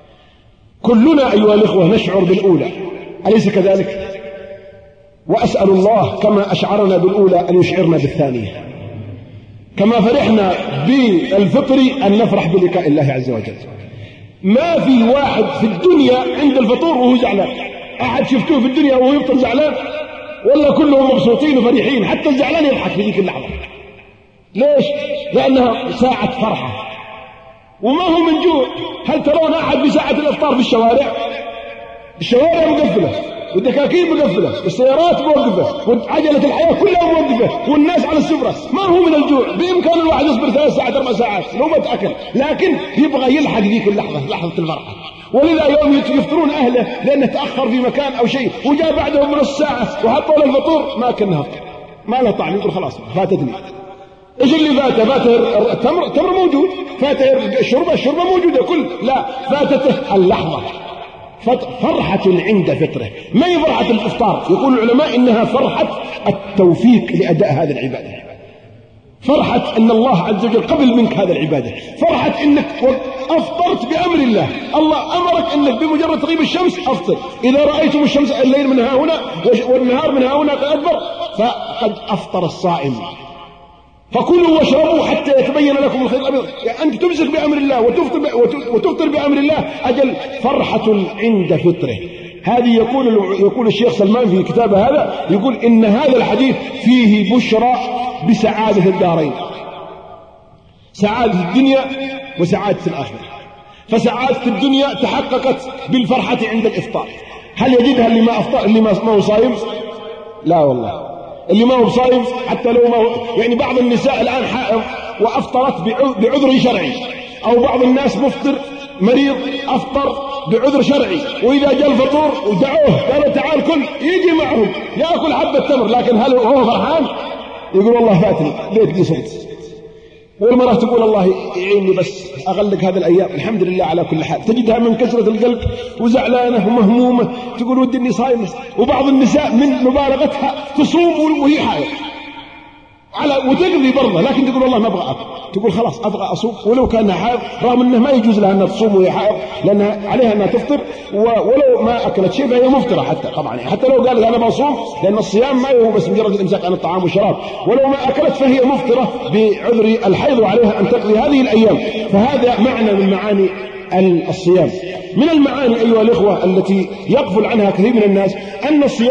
كلنا أيها الإخوة نشعر بالأولى، أليس كذلك؟ وأسأل الله كما أشعرنا بالأولى أن يشعرنا بالثانية، كما فرحنا بالفطر أن نفرح بلقاء الله عز وجل. ما في واحد في الدنيا عند الفطور وهو زعلان، أحد شفتوه في الدنيا وهو يفطر زعلان؟ ولا كلهم مبسوطين وفرحين، حتى الزعلان يضحك في ذيك اللحظة. ليش؟ لأنها ساعة فرحة وما هو من جوع. هل ترون أحد بساعة الإفطار في الشوارع؟ الشوارع مقفلة والدكاكين مقفلة والسيارات موقفة وعجلة الحياة كلها موقفة والناس على السفرة، ما هو من الجوع. بإمكان الواحد يصبر 3 ساعات 4 ساعات لو ما تأكل، لكن يبغى يلحق ذيك اللحظة، لحظة الفرحة. ولذا يوم يفطرون أهله لأنه تأخر في مكان أو شيء وجاء بعدهم نص ساعة وحطوا له الفطور ما كنها ما له طعم، يقول خلاص فاتتني. ايش اللي فاته؟ التمر موجود، فاته الشربة موجودة كل، لا فاتته اللحظة. فرحة عند فطره، ما هي فرحة الإفطار. يقول العلماء إنها فرحة التوفيق لأداء هذه العبادة، فرحة أن الله عز وجل قبل منك هذا العبادة، فرحة أنك أفطرت بأمر الله. الله أمرك أنك بمجرد تغيب الشمس أفطر، إذا رأيتم الشمس الليل من ها هنا والنهار من ها هنا قد أدبر فقد أفطر الصائم. فكلوا واشربوا حتى يتبين لكم الخيط الأبيض. يعني أنت تمسك بأمر الله وتفطر بأمر الله، أجل فرحة عند فطره. هذه يقول الشيخ سلمان في كتابه هذا، يقول إن هذا الحديث فيه بشرى بسعادة الدارين، سعادة الدنيا وسعادة الآخرة. فسعادة الدنيا تحققت بالفرحة عند الإفطار. هل يجدها اللي ما أفطر، اللي ما هو صايم؟ لا والله، اللي ما هو صايم حتى لو ما هو، يعني بعض النساء الآن حائض وأفطرت بعذر شرعي، أو بعض الناس مفطر مريض أفطر بعذر شرعي، وإذا جاء الفطور ودعوه قالوا تعال كل، يجي معهم يأكل حبة تمر، لكن هل هو فرحان؟ يقول والله فاتني ليت دي صمت. والمرأة تقول الله يعيني بس أغلق هذه الأيام، الحمد لله على كل حال. تجدها من كسرة القلب وزعلانة ومهمومة تقول ودي إني صايمة. وبعض النساء من مبالغتها تصوم وهي حائض وتقضي برضه، لكن تقول والله ما أبغى أكل، تقول خلاص أبغى أصوم ولو كان حائض، رغم أنه ما يجوز لها أنها تصوم وهي حائض، لأنها عليها أنها تفطر، ولو ما أكلت شيء فهي مفطرة حتى طبعا، حتى لو قالت أنا بصوم، لأن الصيام ما هو بس مجرد الإمساك عن الطعام والشراب، ولو ما أكلت فهي مفطرة بعذر الحيض وعليها أن تقضي هذه الأيام. فهذا معنى من معاني الصيام. من المعاني أيها الإخوة التي يغفل عنها كثير من الناس أن الصيام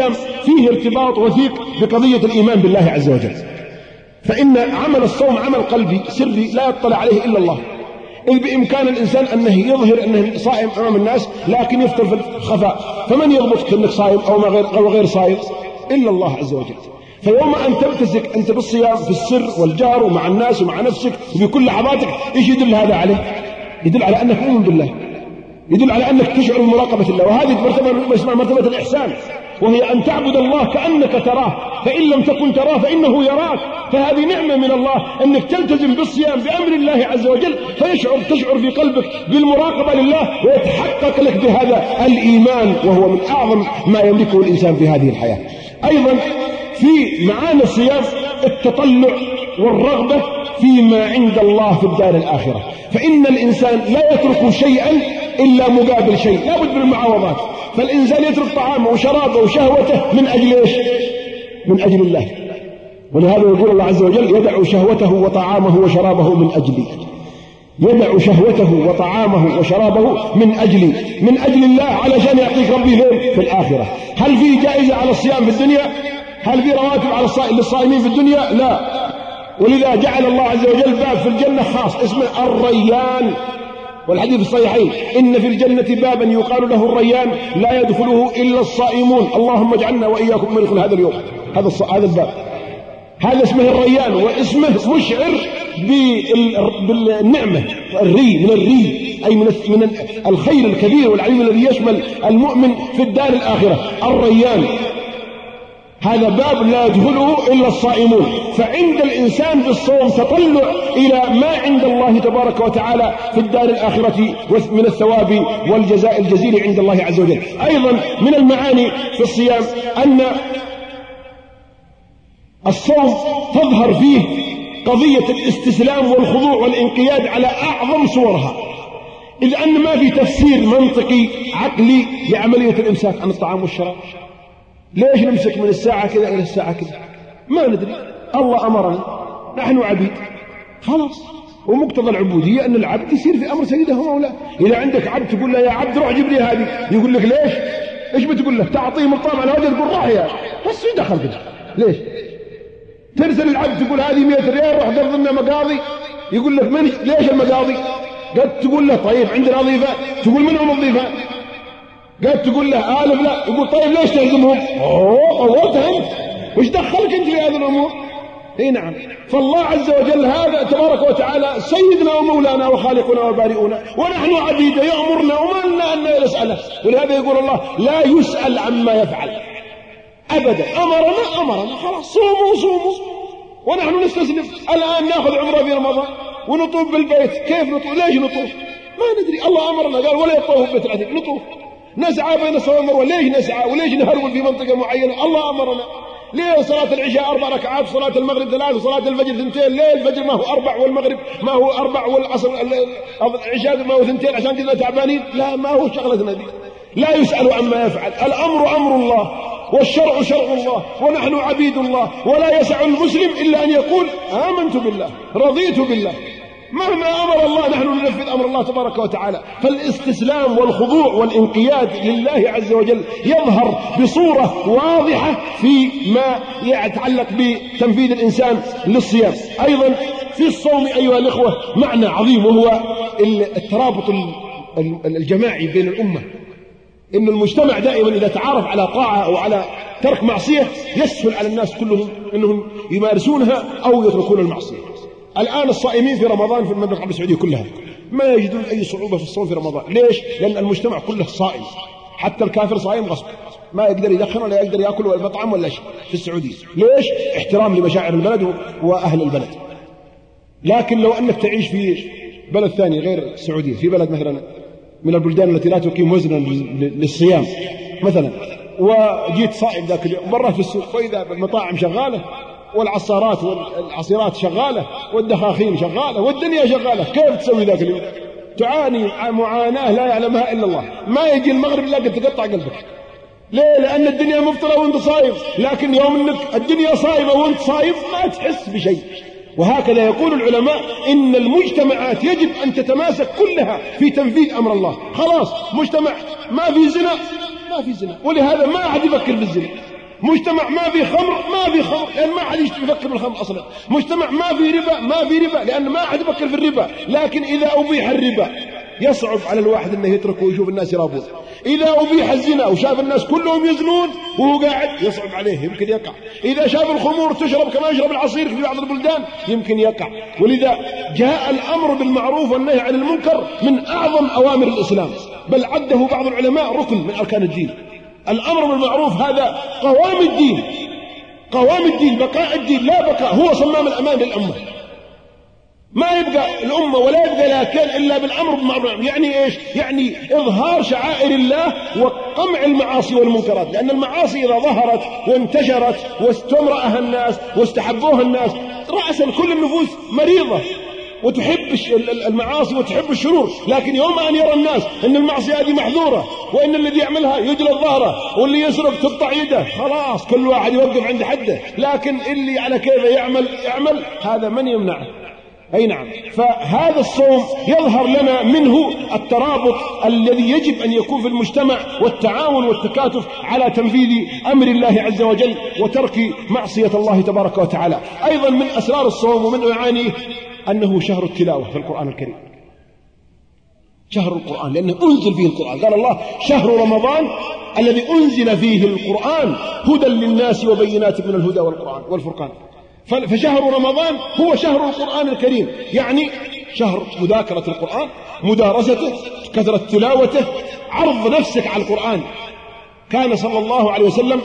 فيه ارتباط وثيق بقضية الإيمان بالله عز وجل. فإن عمل الصوم عمل قلبي سري لا يطلع عليه إلا الله، إذ بإمكان الإنسان أنه يظهر أنه صائم أمام الناس لكن يفطر في الخفاء، فمن يضبطك أنك صائم أو غير صائم؟ إلا الله عز وجل. فيوم أن تمتزك أنت بالصيام في السر والجهر ومع الناس ومع نفسك وبكل لحظاتك، إيش يدل هذا عليه؟ يدل على أنك مؤمن بالله، يدل على أنك تشعر بمراقبة الله، وهذه مرتبة اسمها مرتبة الإحسان، وهي أن تعبد الله كأنك تراه، فإن لم تكن تراه فإنه يراك. فهذه نعمة من الله أنك تلتزم بالصيام بأمر الله عز وجل، تشعر في قلبك بالمراقبة لله، ويتحقق لك بهذا الإيمان، وهو من أعظم ما يملكه الإنسان في هذه الحياة. أيضا في معاني الصيام التطلع والرغبة فيما عند الله في الدار الآخرة، فإن الإنسان لا يترك شيئا إلا مقابل شيء، لا بد من المعاوضات. فالإنسان يترك طعامه وشرابه وشهوته من أجل إيش؟ من أجل الله. ولهذا يقول الله عز وجل: يدع شهوته وطعامه وشرابه من أجلي. يدع شهوته وطعامه وشرابه من أجل الله، علشان يعطيك ربي في الآخرة. هل في جائزة على الصيام في الدنيا؟ هل في رواتب على للصائمين في الدنيا؟ لا. ولذا جعل الله عز وجل باب في الجنة خاص اسمه الريان، والحديث الصحيحين: إن في الجنة بابا يقال له الريان لا يدخله إلا الصائمون. اللهم اجعلنا وإياكم من يدخل هذا اليوم هذا الباب. هذا اسمه الريان، واسمه مشعر بالنعمة. من الري أي من الخير الكبير والعظيم الذي يشمل المؤمن في الدار الآخرة. الريان هذا باب لا يدخله إلا الصائمون. فعند الإنسان بالصوم تطلع إلى ما عند الله تبارك وتعالى في الدار الآخرة من الثواب والجزاء الجزيل عند الله عز وجل. أيضا من المعاني في الصيام أن الصوم تظهر فيه قضية الاستسلام والخضوع والانقياد على أعظم صورها، إذ أن ما في تفسير منطقي عقلي لعملية الإمساك عن الطعام والشراب. ليش نمسك من الساعة كذا إلى الساعة كذا؟ ما ندري، الله أمرنا، نحن عبيد خلاص. ومقتضى العبودية أن العبد يصير في أمر سيده ومولاه. إذا عندك عبد تقول له: يا عبد روح جيب لي هذه، يقول لك: ليش؟ إيش بتقول له؟ تعطيه مقام على وجه، تقول: روح يا بس يدخل كذا. ليش؟ ترسل العبد تقول: هذه 100 ريال روح قرض لنا مقاضي، يقول لك: من ليش المقاضي؟ قد تقول له: طيب عندنا وظيفة، تقول: منهم الوظيفة؟ قد تقول له: آلف لا، يقول: طيب ليش تهزمهم؟ طولت أنت، وش دخلك أنت في هذه الأمور؟ اي نعم. فالله عز وجل هذا تبارك وتعالى سيدنا ومولانا وخالقنا وبارئنا، ونحن عبيده يأمرنا وما لنا أن نسأله. ولهذا يقول الله: لا يسأل عما يفعل أبدا، أمرنا خلاص، صوموا ونحن نستسلم. الآن نأخذ عمره في رمضان ونطوف بالبيت. كيف نطوف؟ ليش نطوف؟ ما ندري. الله أمرنا قال: ولا يطوف بيت العتيق. نطوف، نسعى بين الصفا والمروة. ليش نسعى؟ وليش نهرول في منطقة معينة؟ الله أمرنا. ليه صلاة العشاء 4 ركعات، صلاة المغرب 3، وصلاة الفجر 2؟ ليه الفجر ما هو 4 والمغرب ما هو 4 والعصر العشاء ما هو 2 عشان كذا تعبانين؟ لا، ما هو شغلتنا دي. لا يسأل عما يفعل. الأمر أمر الله، والشرع شرع الله، ونحن عبيد الله. ولا يسع المسلم إلا أن يقول: آمنت بالله، رضيت بالله. مهما أمر الله نحن ننفذ أمر الله تبارك وتعالى. فالاستسلام والخضوع والانقياد لله عز وجل يظهر بصورة واضحة في ما يتعلق بتنفيذ الإنسان للصيام. أيضا في الصوم أيها الإخوة معنى عظيم، وهو الترابط الجماعي بين الأمة. إن المجتمع دائما إذا تعارف على طاعة أو على ترك معصية يسهل على الناس كلهم أنهم يمارسونها أو يتركون المعصية. الآن الصائمين في رمضان في المملكة العربية السعودية كلها ما يجدون أي صعوبة في الصوم في رمضان. ليش؟ لأن المجتمع كله صائم، حتى الكافر صائم غصب، ما يقدر يدخن ولا يقدر يأكل ولا مطعم ولا شيء في السعودية. ليش؟ احترام لمشاعر البلد وأهل البلد. لكن لو أنك تعيش في بلد ثاني غير السعودية، في بلد مثلا من البلدان التي لا تقيم وزنا للصيام مثلا، وجيت صائم ذاك اليوم، مرة في السوق وإذا المطاعم شغالة والعصارات والعصيرات شغالة والدخاخين شغالة والدنيا شغالة، كيف تسوي ذاك اليوم؟ تعاني معاناة لا يعلمها إلا الله. ما يجي المغرب إلا قد تقطع قلبك. ليه؟ لأن الدنيا مفطرة وانت صايم، لكن يوم انك الدنيا صايمة وانت صايم ما تحس بشيء. وهكذا يقول العلماء إن المجتمعات يجب أن تتماسك كلها في تنفيذ أمر الله. خلاص مجتمع ما في زنا، ولهذا ما أحد يفكر بالزنا. مجتمع ما في خمر لأن ما أحد يفكر بالخمر أصلا. مجتمع ما في ربا لأن ما أحد يفكر في الربا. لكن إذا أبيح الربا يصعب على الواحد أنه يتركه ويشوف الناس يرابون. إذا أبيح الزنا وشاف الناس كلهم يزنون وهو قاعد يصعب عليه، يمكن يقع. إذا شاف الخمور تشرب كما يشرب العصير في بعض البلدان يمكن يقع. ولذا جاء الأمر بالمعروف والنهي عن المنكر من أعظم أوامر الإسلام، بل عده بعض العلماء ركن من أركان الدين. الأمر بالمعروف هذا قوام الدين، بقاء الدين، لا بقاء، هو صمام الأمان للأمة. ما يبقى الأمة ولا يبقى لها كيان إلا بالأمر بالمعروف. يعني إيش؟ يعني إظهار شعائر الله وقمع المعاصي والمنكرات. لأن المعاصي إذا ظهرت وانتشرت واستمرأها الناس واستحبوها الناس، رأسا كل النفوس مريضة وتحب المعاصي وتحب الشرور. لكن يوم أن يرى الناس أن المعصية هذه محذورة وأن الذي يعملها يجلد ظهره واللي يسرق تقطع يده، خلاص كل واحد يوقف عند حده. لكن اللي على كيفه يعمل هذا من يمنعه؟ أي نعم. فهذا الصوم يظهر لنا منه الترابط الذي يجب أن يكون في المجتمع والتعاون والتكاتف على تنفيذ أمر الله عز وجل وترك معصية الله تبارك وتعالى. أيضا من أسرار الصوم ومن معانيه أنه شهر التلاوة في القرآن الكريم، شهر القرآن، لأنه أنزل فيه القرآن. قال الله: شهر رمضان الذي أنزل فيه القرآن هدى للناس وبينات من الهدى والفرقان. فشهر رمضان هو شهر القرآن الكريم، يعني شهر مذاكرة القرآن، مدارسته، كثرة تلاوته، عرض نفسك على القرآن. كان صلى الله عليه وسلم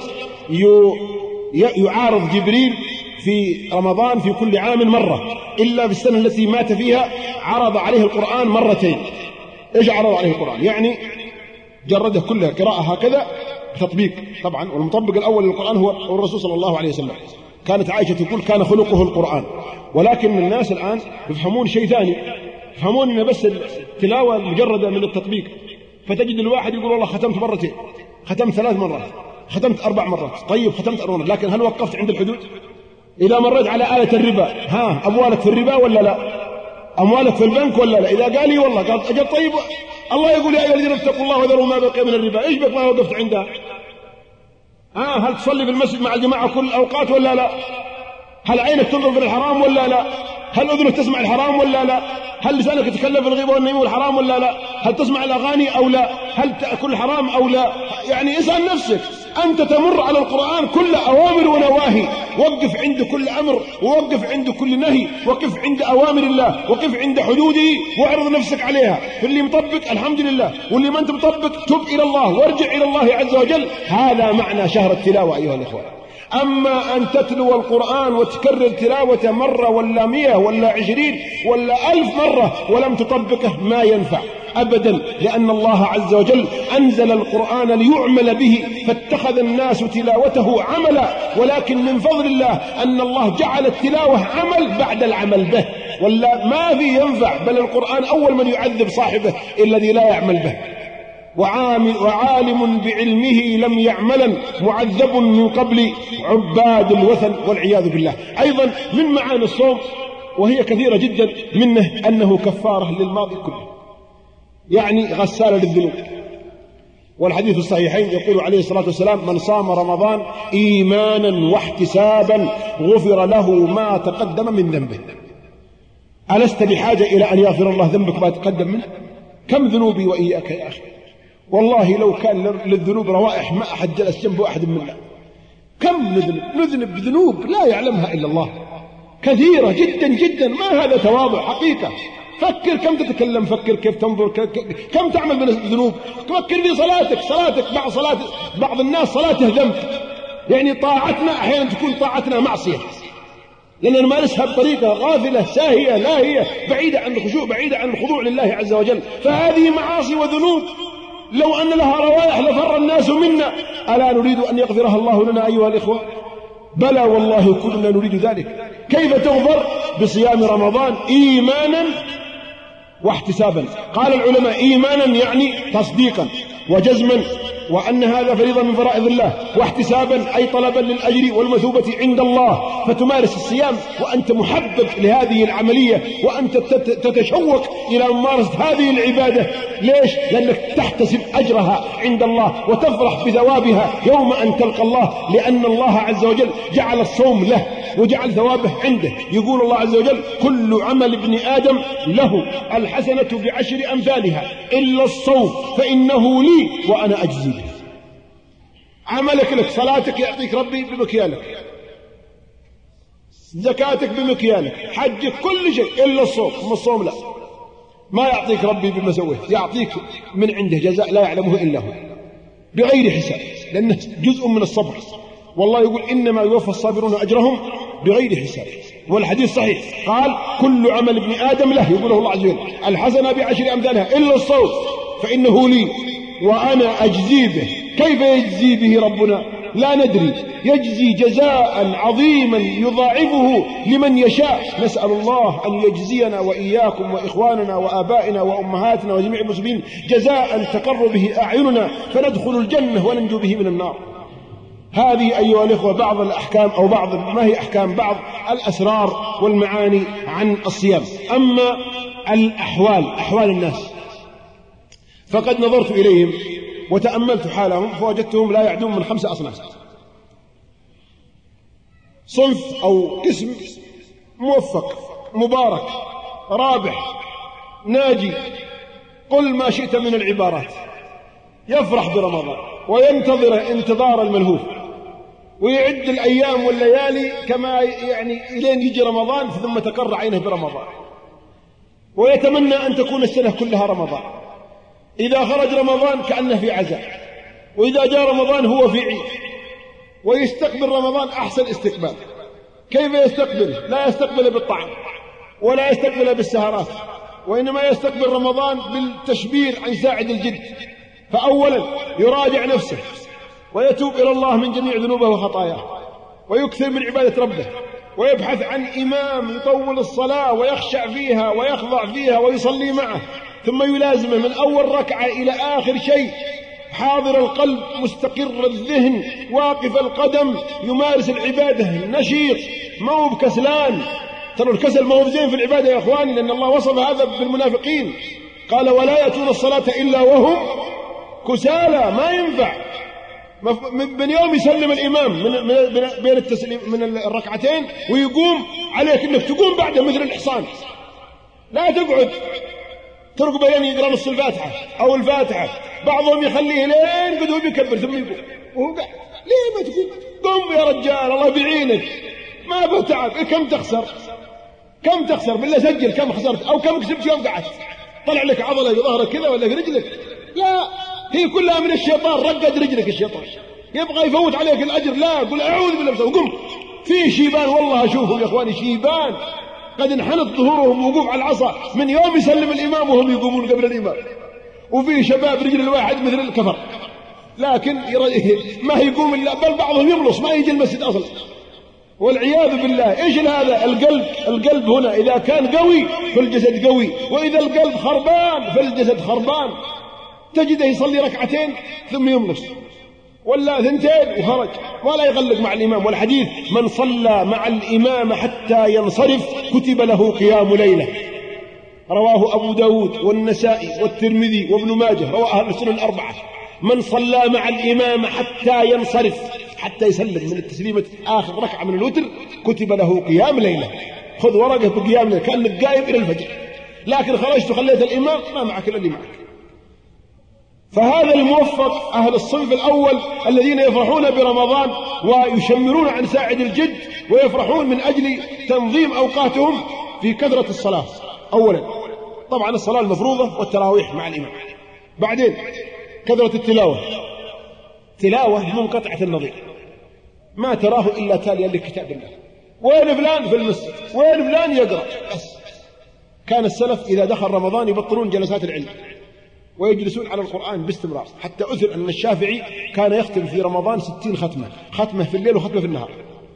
يعارض جبريل في رمضان في كل عام مرة، إلا في السنة التي مات فيها عرض عليه القرآن مرتين. إيش عرض عليه القرآن؟ يعني جرده كلها قراءة هكذا بتطبيق طبعا، والمطبق الأول للقرآن هو الرسول صلى الله عليه وسلم. كانت عائشة تقول: كان خلقه القرآن. ولكن الناس الآن يفهمون شيء ثاني، يفهمون أن بس التلاوة مجردة من التطبيق. فتجد الواحد يقول: والله ختمت مرتين، ختمت 3 مرات، ختمت 4 مرات. طيب ختمت 4 مرات، لكن هل وقفت عند الحدود؟ إذا مريت على آية الربا، أموالك في الربا ولا لا؟ أموالك في البنك ولا لا؟ إذا قال لي والله، قال أجل طيب الله يقول: يا أيها الذين اتقوا الله وذروا ما بقي من الربا. إيش بك ما وقفت عندها؟ هل تصلي في المسجد مع الجماعة كل الأوقات ولا لا؟ هل عينك تنظر في الحرام ولا لا؟ هل أذنك تسمع الحرام ولا لا؟ هل لسانك يتكلم في الغيبة والنميمة والحرام ولا لا؟ هل تسمع الأغاني أو لا؟ هل تأكل حرام أو لا؟ يعني اسأل نفسك. أنت تمر على القرآن كل أوامر ونواهي، وقف عند كل أمر، ووقف عند كل نهي، وقف عند أوامر الله، وقف عند حدوده واعرض نفسك عليها. فاللي مطبق الحمد لله، واللي ما أنت مطبق تب إلى الله وارجع إلى الله عز وجل. هذا معنى شهر التلاوة أيها الإخوة. أما أن تتلو القرآن وتكرر تلاوة مرة ولا 100 ولا 20 ولا 1000 مرة ولم تطبقه ما ينفع أبدا، لأن الله عز وجل أنزل القرآن ليعمل به، فاتخذ الناس تلاوته عملا. ولكن من فضل الله أن الله جعل التلاوة عمل بعد العمل به، ولا ما في ينفع. بل القرآن أول من يعذب صاحبه الذي لا يعمل به. وعالم بعلمه لم يعملا معذب من قبل عباد الوثن والعياذ بالله. أيضا من معاني الصوم وهي كثيرة جدا منه أنه كفارة للماضي كله، يعني غسالة للذنوب. والحديث الصحيحين يقول عليه الصلاة والسلام: من صام رمضان إيمانا واحتسابا غفر له ما تقدم من ذنبه. ألست بحاجة إلى أن يغفر الله ذنبك ما تقدم منه؟ كم ذنوبي وإياك يا أخي، والله لو كان للذنوب روائح ما أحد جلس جنب أحد منا. كم نذنب ذنوب لا يعلمها إلا الله، كثيرة جدا جدا. ما هذا تواضع حقيقة. فكر كم تتكلم، فكر كيف تنظر، كم تعمل من الذنوب. فكر في صلاتك بعض الناس صلاته ذنب، يعني طاعتنا أحيانا تكون طاعتنا معصية، لأننا نمارسها بطريقة غافلة ساهية لاهية بعيدة عن الخشوع، بعيدة عن الخضوع لله عز وجل. فهذه معاصي وذنوب لو أن لها روائح لفر الناس منا. ألا نريد أن يغفرها الله لنا أيها الإخوة؟ بلى والله كلنا نريد ذلك. كيف تغفر؟ بصيام رمضان إيمانا واحتسابا. قال العلماء: إيمانا يعني تصديقا وجزما وأن هذا فريضة من فرائض الله، واحتسابا أي طلبا للأجر والمثوبة عند الله. فتمارس الصيام وأنت محبب لهذه العملية، وأنت تتشوق إلى ممارسة هذه العبادة. ليش؟ لأنك تحتسب أجرها عند الله وتفرح بثوابها يوم أن تلقى الله، لأن الله عز وجل جعل الصوم له وجعل ثوابه عنده. يقول الله عز وجل: كل عمل ابن آدم له الحسنة ب10 أمثالها إلا الصوم فإنه لي وأنا أجزي به. عملك لك، صلاتك يعطيك ربي بمكيالك، زكاتك بمكيالك، حجك، كل شيء إلا الصوم. أما الصوم لا، ما يعطيك ربي بما سويت، يعطيك من عنده جزاء لا يعلمه إلا هو بغير حساب، لأنه جزء من الصبر. والله يقول: إنما يوفى الصابرون أجرهم بغير حساب. والحديث صحيح، قال: كل عمل ابن آدم له، يقوله الله عز وجل، الحسنة ب10 أمثالها إلا الصوم فإنه لي وأنا أجزي به. كيف يجزي به ربنا؟ لا ندري، يجزي جزاء عظيما يضاعفه لمن يشاء. نسأل الله أن يجزينا وإياكم وإخواننا وآبائنا وأمهاتنا وجميع المسلمين جزاء تقر به أعيننا فندخل الجنة وننجو به من النار. هذه أيها الإخوة بعض الأحكام، أو بعض ما هي أحكام، بعض الأسرار والمعاني عن الصيام. أما أحوال الناس فقد نظرت إليهم وتأملت حالهم فوجدتهم لا يعدون من 5 أصناف. صنف أو قسم موفق مبارك رابح ناجي، قل ما شئت من العبارات، يفرح برمضان وينتظر انتظار الملهوف، ويعد الأيام والليالي كما يعني إلين يجي رمضان ثم تقر عينه برمضان، ويتمنى أن تكون السنة كلها رمضان. إذا خرج رمضان كأنه في عزاء، وإذا جاء رمضان هو في عيد، ويستقبل رمضان أحسن استقبال. كيف يستقبل؟ لا يستقبل بالطعام ولا يستقبل بالسهرات، وإنما يستقبل رمضان بالتشبير عن ساعد الجد. فأولا يراجع نفسه ويتوب إلى الله من جميع ذنوبه وخطاياه، ويكثر من عبادة ربه، ويبحث عن إمام يطول الصلاة ويخشع فيها ويخضع فيها ويصلي معه، ثم يلازمه من أول ركعة إلى آخر شيء، حاضر القلب مستقر الذهن واقف القدم، يمارس العبادة نشيط، ما هو بكسلان. ترى الكسل ما هو زين في العبادة يا أخواني، لأن الله وصف هذا بالمنافقين، قال: ولا يأتون الصلاة إلا وهم كسالى. ما ينفع من يوم يسلم الإمام بين التسليم من الركعتين ويقوم، عليك أنك تقوم بعده مثل الحصان، لا تقعد ترقب بين يقرأ نص الفاتحة أو الفاتحة. بعضهم يخليه لين قد هو بيكبر ثم يقوم وهو قاعد. ليه ما تقوم؟ قم يا رجال، الله بعينك، ما به تعب. كم تخسر؟ كم تخسر؟ بالله سجل كم خسرت أو كم كسبت يوم قعدت. طلع لك عضلة في ظهرك كذا ولا في رجلك؟ لا، هي كلها من الشيطان. رقد رجلك الشيطان، يبغى يفوت عليك الأجر. لا، قل أعوذ بالله وقم. في شيبان والله أشوفهم يا إخواني، شيبان قد انحنت ظهورهم وقوف على العصا من يوم يسلم الإمام وهم يقومون قبل الإمام. وفي شباب رجل الواحد مثل الكفر، لكن ما يقوم إلا، بل بعضهم يملص ما يجي المسجد أصلا، والعياذ بالله. إيش هذا؟ القلب هنا إذا كان قوي فالجسد قوي، وإذا القلب خربان فالجسد خربان. تجده يصلي ركعتين ثم يملص، ولا 2 وخرج ولا يغلق مع الإمام. والحديث: من صلى مع الإمام حتى ينصرف كتب له قيام ليلة. رواه أبو داود والنسائي والترمذي وابن ماجه، رواه أهل السنن 4. من صلى مع الإمام حتى ينصرف، حتى يسلم من التسليمة آخر ركعة من الوتر، كتب له قيام ليلة. خذ ورقة بقيام ليلة كأنك قايم إلى الفجر، لكن خرجت وخليت الإمام ما معك إلا اللي معك. فهذا الموفق أهل الصنف الأول الذين يفرحون برمضان ويشمرون عن ساعد الجد، ويفرحون من أجل تنظيم أوقاتهم في كثرة الصلاة. أولا طبعا الصلاة المفروضة والتراويح مع الإمام، بعدين كثرة تلاوة منقطعة النظير، ما تراه إلا تاليا لكتاب الله. وين فلان؟ في المسجد. وين فلان؟ يقرأ بس. كان السلف إذا دخل رمضان يبطلون جلسات العلم ويجلسون على القرآن باستمرار، حتى أثر أن الشافعي كان يختم في رمضان 60 ختمة في الليل وختمة في النهار.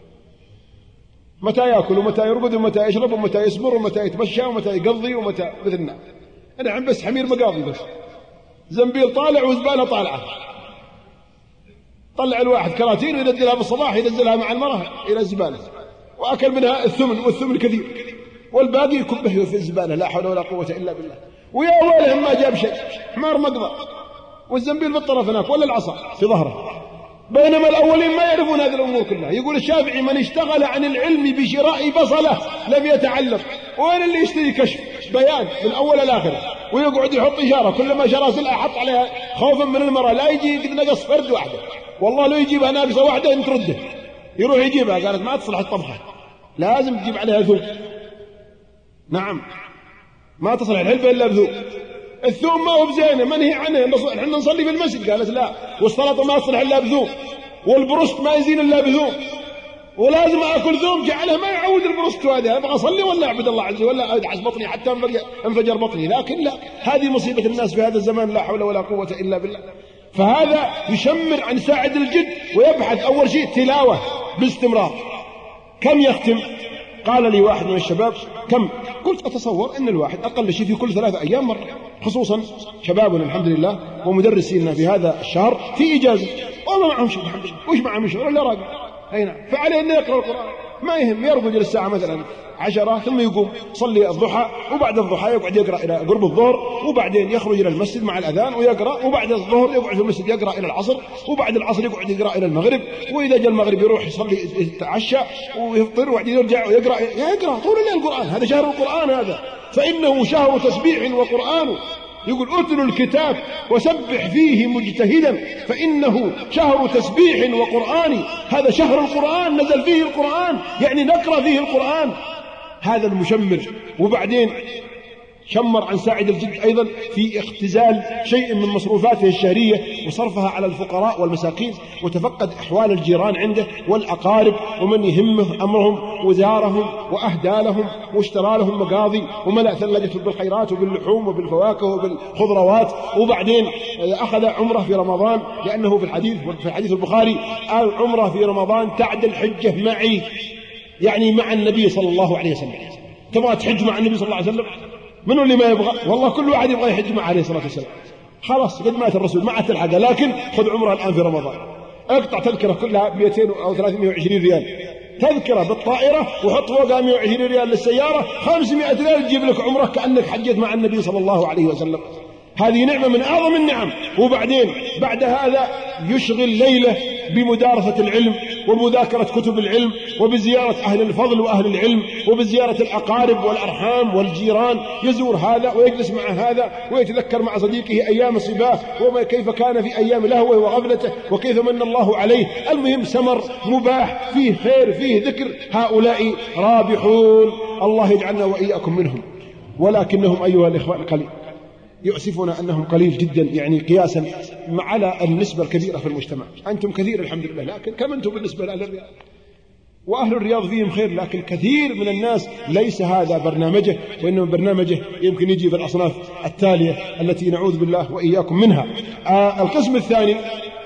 متى يأكل ومتى يرقد ومتى يشرب ومتى يسمر ومتى يتمشى ومتى يقضي ومتى مثلنا. أنا عم بس حمير مقاضي، بس زنبيل طالع وزبالة طالعة. طلع الواحد كراتين وينزلها بالصباح، ينزلها مع المرأة إلى الزبالة. وأكل منها الثمن، والثمن كثير، والباقي يكبه في الزبالة، لا حول ولا قوة إلا بالله. ويا ويلهم ما جاب شيء، حمار مقضى والزنبيل بالطرف هناك ولا العصا في ظهره. بينما الأولين ما يعرفون هذه الأمور كلها. يقول الشافعي: من اشتغل عن العلم بشراء بصلة لم يتعلم. وين اللي يشتري كشف بيان من أول الآخر ويقعد يحط إشارة، كلما شرى سلعة حط عليها خوفا من المرأة لا يجي قد نقص فرد واحدة، والله لو يجيبها ناقصة واحدة انت رده، يروح يجيبها، قالت ما تصلح الطبخة، لازم تجيب عليها ثوم. نعم، ما تصلح الحلبة إلا بثوم. الثوم ما هو بزينة، منهي عنه، احنا نصلي في المسجد، قالت لا، والسلطة ما تصلح إلا بثوم، والبرست ما يزين إلا بثوم، ولازم أكل ثوم. جعله ما يعود البرست هذا، أبغى أصلي ولا أعبد الله عز وجل ولا أدعس بطني حتى انفجر بطني. لكن لا، هذه مصيبة الناس في هذا الزمان، لا حول ولا قوة إلا بالله. فهذا يشمر عن ساعد الجد ويبحث أول شيء تلاوة باستمرار. كم يختم؟ قال لي واحد من الشباب: كم؟ قلت: أتصور أن الواحد أقل شيء في كل 3 أيام مرة، خصوصا شبابنا الحمد لله ومدرسينا في هذا الشهر في إجازة وما معهم شيء الحمد لله. وش معهم شغل ولا راقب؟ أي نعم. فعليه أن يقرأ القرآن، ما يهم، يرقد للساعة مثلا 10 ثم يقوم يصلي الضحى، وبعد الضحى يقعد يقرأ إلى قرب الظهر، وبعدين يخرج إلى المسجد مع الأذان ويقرأ، وبعد الظهر يقعد في المسجد يقرأ إلى العصر، وبعد العصر يقعد يقرأ إلى المغرب، وإذا جاء المغرب يروح يصلي يتعشى ويفطر وبعدين يرجع ويقرأ طول الليل القرآن. هذا شهر القرآن هذا، فإنه شهر تسبيح وقرآن. يقول: اتلوا الكتاب وسبح فيه مجتهدا فإنه شهر تسبيح وقرآن. هذا شهر القرآن، نزل فيه القرآن، يعني نقرأ فيه القرآن. هذا المشمر. وبعدين شمر عن ساعد الجد أيضا في اختزال شيء من مصروفاته الشهرية وصرفها على الفقراء والمساكين، وتفقد أحوال الجيران عنده والأقارب ومن يهمه أمرهم وزارهم وأهدى لهم واشترى لهم مقاضي وملأ ثلاجته بالخيرات وباللحوم وبالفواكه وبالخضروات. وبعدين أخذ عمره في رمضان، لأنه في الحديث البخاري: العمرة في رمضان تعدل حجة معي، يعني مع النبي صلى الله عليه وسلم. تبغى تحج مع النبي صلى الله عليه وسلم؟ منو اللي ما يبغى؟ والله كل واحد يبغى يحج مع عليه الصلاة والسلام. خلاص قد مات الرسول، ما عاد تلحقه، لكن خذ عمره الآن في رمضان. اقطع تذكرة كلها ب 200 أو 320 ريال تذكرة بالطائرة، وحط فوقها 120 ريال للسيارة، 500 ريال تجيب لك عمرك كأنك حجيت مع النبي صلى الله عليه وسلم. هذه نعمة من أعظم النعم. وبعدين بعد هذا يشغل ليلة بمدارسة العلم ومذاكرة كتب العلم وبزيارة أهل الفضل وأهل العلم وبزيارة الأقارب والأرحام والجيران. يزور هذا ويجلس مع هذا ويتذكر مع صديقه أيام صباه وكيف كان في أيام لهوه وغفلته وكيف من الله عليه. المهم سمر مباح فيه خير فيه ذكر. هؤلاء رابحون، الله يجعلنا وإياكم منهم. ولكنهم أيها الإخوان قليل، يؤسفنا أنهم قليل جدا، يعني قياسا على النسبة الكبيرة في المجتمع. أنتم كثير الحمد لله، لكن كم أنتم بالنسبة لأهل الرياض؟ وأهل الرياض فيهم خير، لكن كثير من الناس ليس هذا برنامجه، وإنما برنامجه يمكن يجي في الأصناف التالية التي نعوذ بالله وإياكم منها. القسم الثاني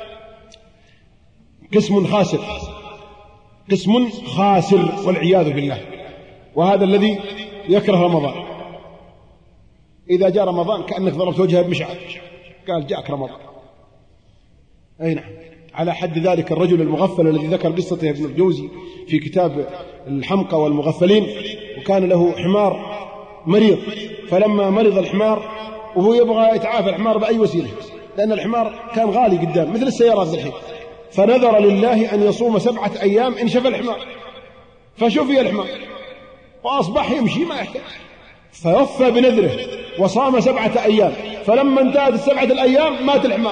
قسم خاسر، قسم خاسر والعياذ بالله، وهذا الذي يكره رمضان. إذا جاء رمضان كأنك ضربت وجهه بمشعل، قال جاءك رمضان. أي نعم. على حد ذلك الرجل المغفل الذي ذكر قصته ابن الجوزي في كتاب الحمقى والمغفلين، وكان له حمار مريض، فلما مرض الحمار وهو يبغى يتعافى الحمار بأي وسيلة، لأن الحمار كان غالي قدام مثل السيارات الحين، فنذر لله أن يصوم 7 أيام إن شفى الحمار، فشفي الحمار وأصبح يمشي ما يحتاج، فوفى بنذره وصام 7 أيام. فلما انتهت 7 الأيام مات الحمار.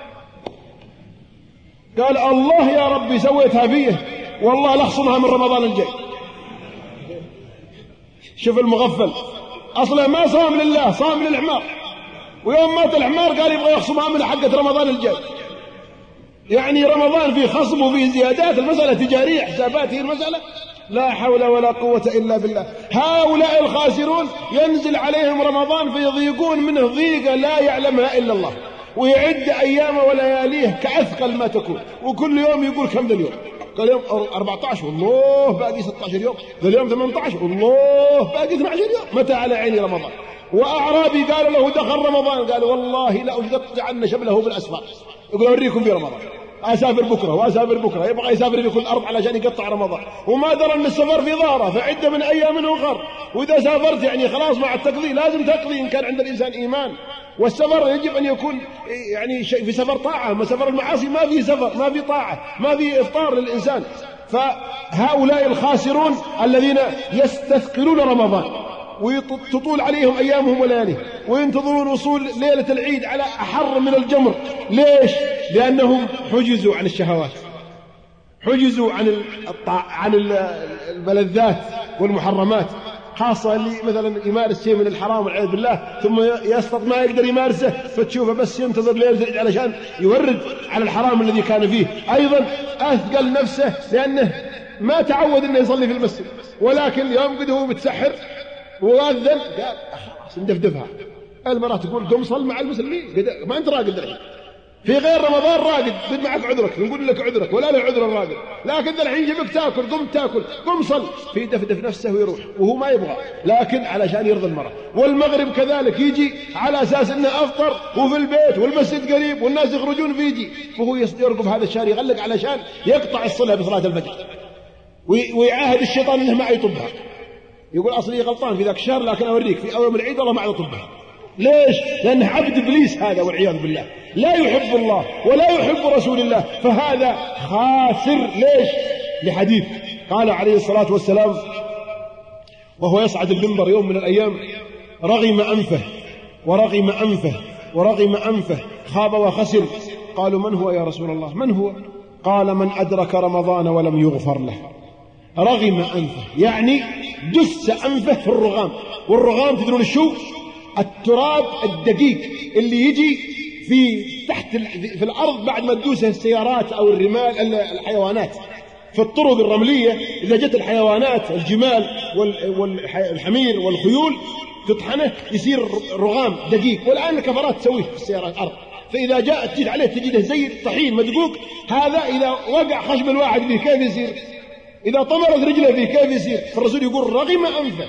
قال الله يا ربي سويتها فيه، والله لأخصمها من رمضان الجاي. شوف المغفل أصلا ما صام لله، صام للحمار، ويوم مات الحمار قال يبغى يخصمها من حقة رمضان الجاي. يعني رمضان فيه خصم وفيه زيادات، المسألة تجارية، حسابات هي المسألة. لا حول ولا قوة إلا بالله. هؤلاء الخاسرون ينزل عليهم رمضان فيضيقون منه ضيقة لا يعلمها إلا الله، ويعد أيام ولياليه كأثقل ما تكون، وكل يوم يقول كم ذا اليوم؟ قال يوم 14، والله باقي 16 يوم، ذا اليوم 18، والله باقي 12 يوم، متى على عيني رمضان؟ وأعرابي قالوا له دخل رمضان، قال والله لا أجدت عنا شبله بالأسفار، يقول أوريكم في رمضان. أسافر بكرة وأسافر بكرة، يبغى يسافر في كل أرض علشان يقطع رمضان، وما درى أن السفر في ضارة فعدة من أيام أخر. وإذا سافرت يعني خلاص مع التقضي لازم تقضي إن كان عند الإنسان إيمان. والسفر يجب أن يكون يعني شيء في سفر طاعة، ما سفر المعاصي ما في سفر، ما في طاعة، ما في إفطار للإنسان. فهؤلاء الخاسرون الذين يستثقلون رمضان وتطول عليهم أيامهم ولياليهم وينتظرون وصول ليلة العيد على أحر من الجمر. ليش؟ لأنهم حجزوا عن الشهوات، حجزوا عن الملذات والمحرمات، خاصة اللي مثلا يمارس شيء من الحرام والعياذ بالله ثم يسقط ما يقدر يمارسه، فتشوفه بس ينتظر ليلة العيد علشان يورد على الحرام الذي كان فيه. أيضا أثقل نفسه لأنه ما تعود أنه يصلي في المسجد، ولكن يوم قد هو بتسحر وأذن قال خلاص ندفدفها. المرأة تقول قم صل مع المسلمين، ما أنت راقد الحين. في غير رمضان راقد بد معك عذرك، نقول لك عذرك ولا له عذر الراقد، لكن الحين جبك تاكل قم تاكل قم صل، في دفدف نفسه ويروح وهو ما يبغى، لكن علشان يرضي المرأة. والمغرب كذلك يجي على أساس أنه أفطر وفي البيت والمسجد قريب والناس يخرجون فيجي، وهو يرقب هذا الشهر يغلق علشان يقطع الصلاة بصلاة الفجر، ويعاهد الشيطان أنه ما يطبها. يقول أصلي غلطان في ذاك الشهر لكن أوريك في أول العيد والله ما يطبها. ليش؟ لأنه عبد إبليس هذا والعياذ بالله، لا يحب الله ولا يحب رسول الله، فهذا خاسر. ليش؟ لحديث قال عليه الصلاة والسلام وهو يصعد المنبر يوم من الأيام: رغم أنفه ورغم أنفه ورغم أنفه، خاب وخسر. قالوا من هو يا رسول الله؟ من هو؟ قال من أدرك رمضان ولم يغفر له. رغم أنفه يعني دس أنفه في الرغام، والرغام تدرون الشو؟ التراب الدقيق اللي يجي في تحت في الأرض بعد ما تدوسه السيارات أو الرمال الحيوانات في الطرق الرملية. إذا جت الحيوانات الجمال والحمير والخيول تطحنه يصير رغام دقيق، والآن الكفرات تسويه في السيارات الأرض، فإذا جاءت تجد عليه تجده زي الطحين مدقوق. هذا إذا وقع خشم الواحد فيه كيف يصير؟ إذا طمرت رجله فيه كيف يصير؟ فالرسول يقول رغم أنفه.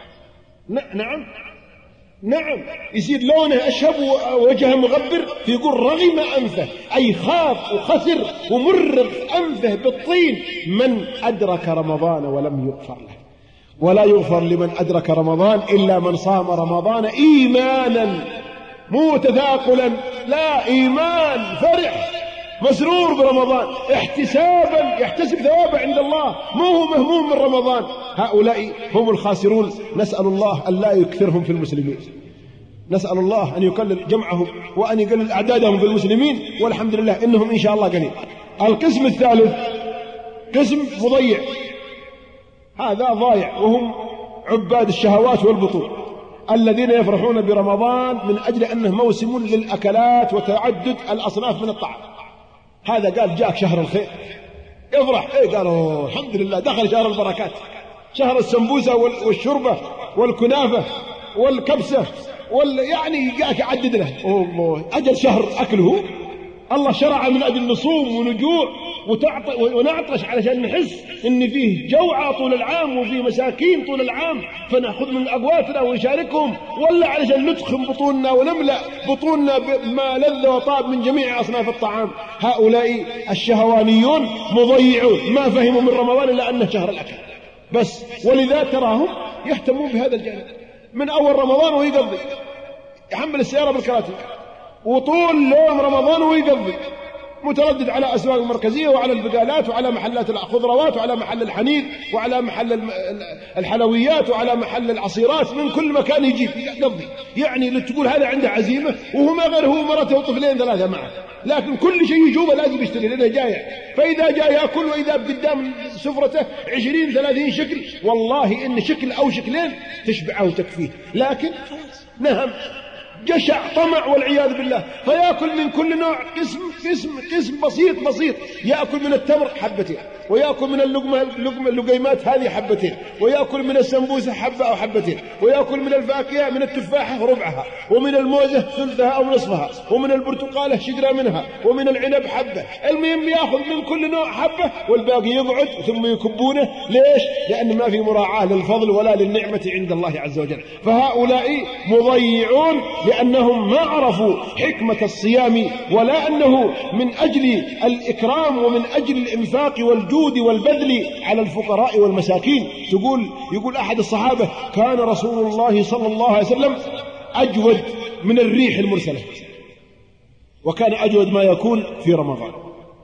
نعم يصير لونه أشهب ووجهه مغبر، فيقول رغم أنفه أي خاف وخسر ومرغ أنفه بالطين من أدرك رمضان ولم يغفر له. ولا يغفر لمن أدرك رمضان إلا من صام رمضان إيمانا مو تثاقلا، لا، إيمان فرح مسرور برمضان، احتسابا يحتسب ثوابه عند الله، مو هو مهموم من رمضان. هؤلاء هم الخاسرون. نسأل الله أن لا يكثرهم في المسلمين، نسأل الله أن يقلل جمعهم وأن يقلل أعدادهم في المسلمين، والحمد لله إنهم إن شاء الله قليل. القسم الثالث قسم مضيع، هذا ضايع، وهم عباد الشهوات والبطون الذين يفرحون برمضان من أجل أنه موسم للأكلات وتعدد الأصناف من الطعام. هذا قال جاك شهر الخير افرح، قالوا الحمد لله دخل شهر البركات، شهر السمبوسة والشربة والكنافة والكبسة يعني جاك يعدد له. الله أجل شهر أكله، الله شرع من أجل نصوم ونجوع ونعطش علشان نحس إن فيه جوعة طول العام وفيه مساكين طول العام فنأخذ من أقواتنا ونشاركهم، ولا علشان ندخم بطوننا ونملأ بطوننا بما لذ وطاب من جميع أصناف الطعام. هؤلاء الشهوانيون مضيعون، ما فهموا من رمضان إلا أنه شهر الأكل بس، ولذا تراهم يهتمون بهذا الجانب من أول رمضان ويقضي يحمل السيارة بالكراتين، وطول يوم رمضان ويقضي متردد على أسواق المركزية وعلى البقالات وعلى محلات الخضروات وعلى محل الحنيذ وعلى محل الحلويات وعلى محل العصيرات، من كل مكان يجيب يقضي. يعني اللي تقول هذا عنده عزيمة وهو ما غير هو مرته وطفلين ثلاثة معه، لكن كل شيء يجوبه لازم يشتري لأنه جايع، فإذا جاء يأكل وإذا قدام سفرته 20-30 شكل، والله إن شكل أو شكلين تشبعه وتكفيه، لكن نهم جشع طمع والعياذ بالله، فيأكل من كل نوع قسم بسيط. يأكل من التمر حبتين، ويأكل من اللقيمات هذه حبتين، ويأكل من السمبوسة حبة أو حبتين، ويأكل من الفاكهة من التفاحة ربعها، ومن الموزة ثلثها أو نصفها، ومن البرتقالة شجرة منها، ومن العنب حبة. المهم يأخذ من كل نوع حبة والباقي يقعد ثم يكبونه. ليش؟ لأن ما في مراعاة للفضل ولا للنعمة عند الله عز وجل. فهؤلاء مضيعون لأنهم ما عرفوا حكمة الصيام، ولا أنه من أجل الإكرام ومن أجل الإنفاق والجود والبذل على الفقراء والمساكين. يقول أحد الصحابة: كان رسول الله صلى الله عليه وسلم أجود من الريح المرسلة، وكان أجود ما يكون في رمضان.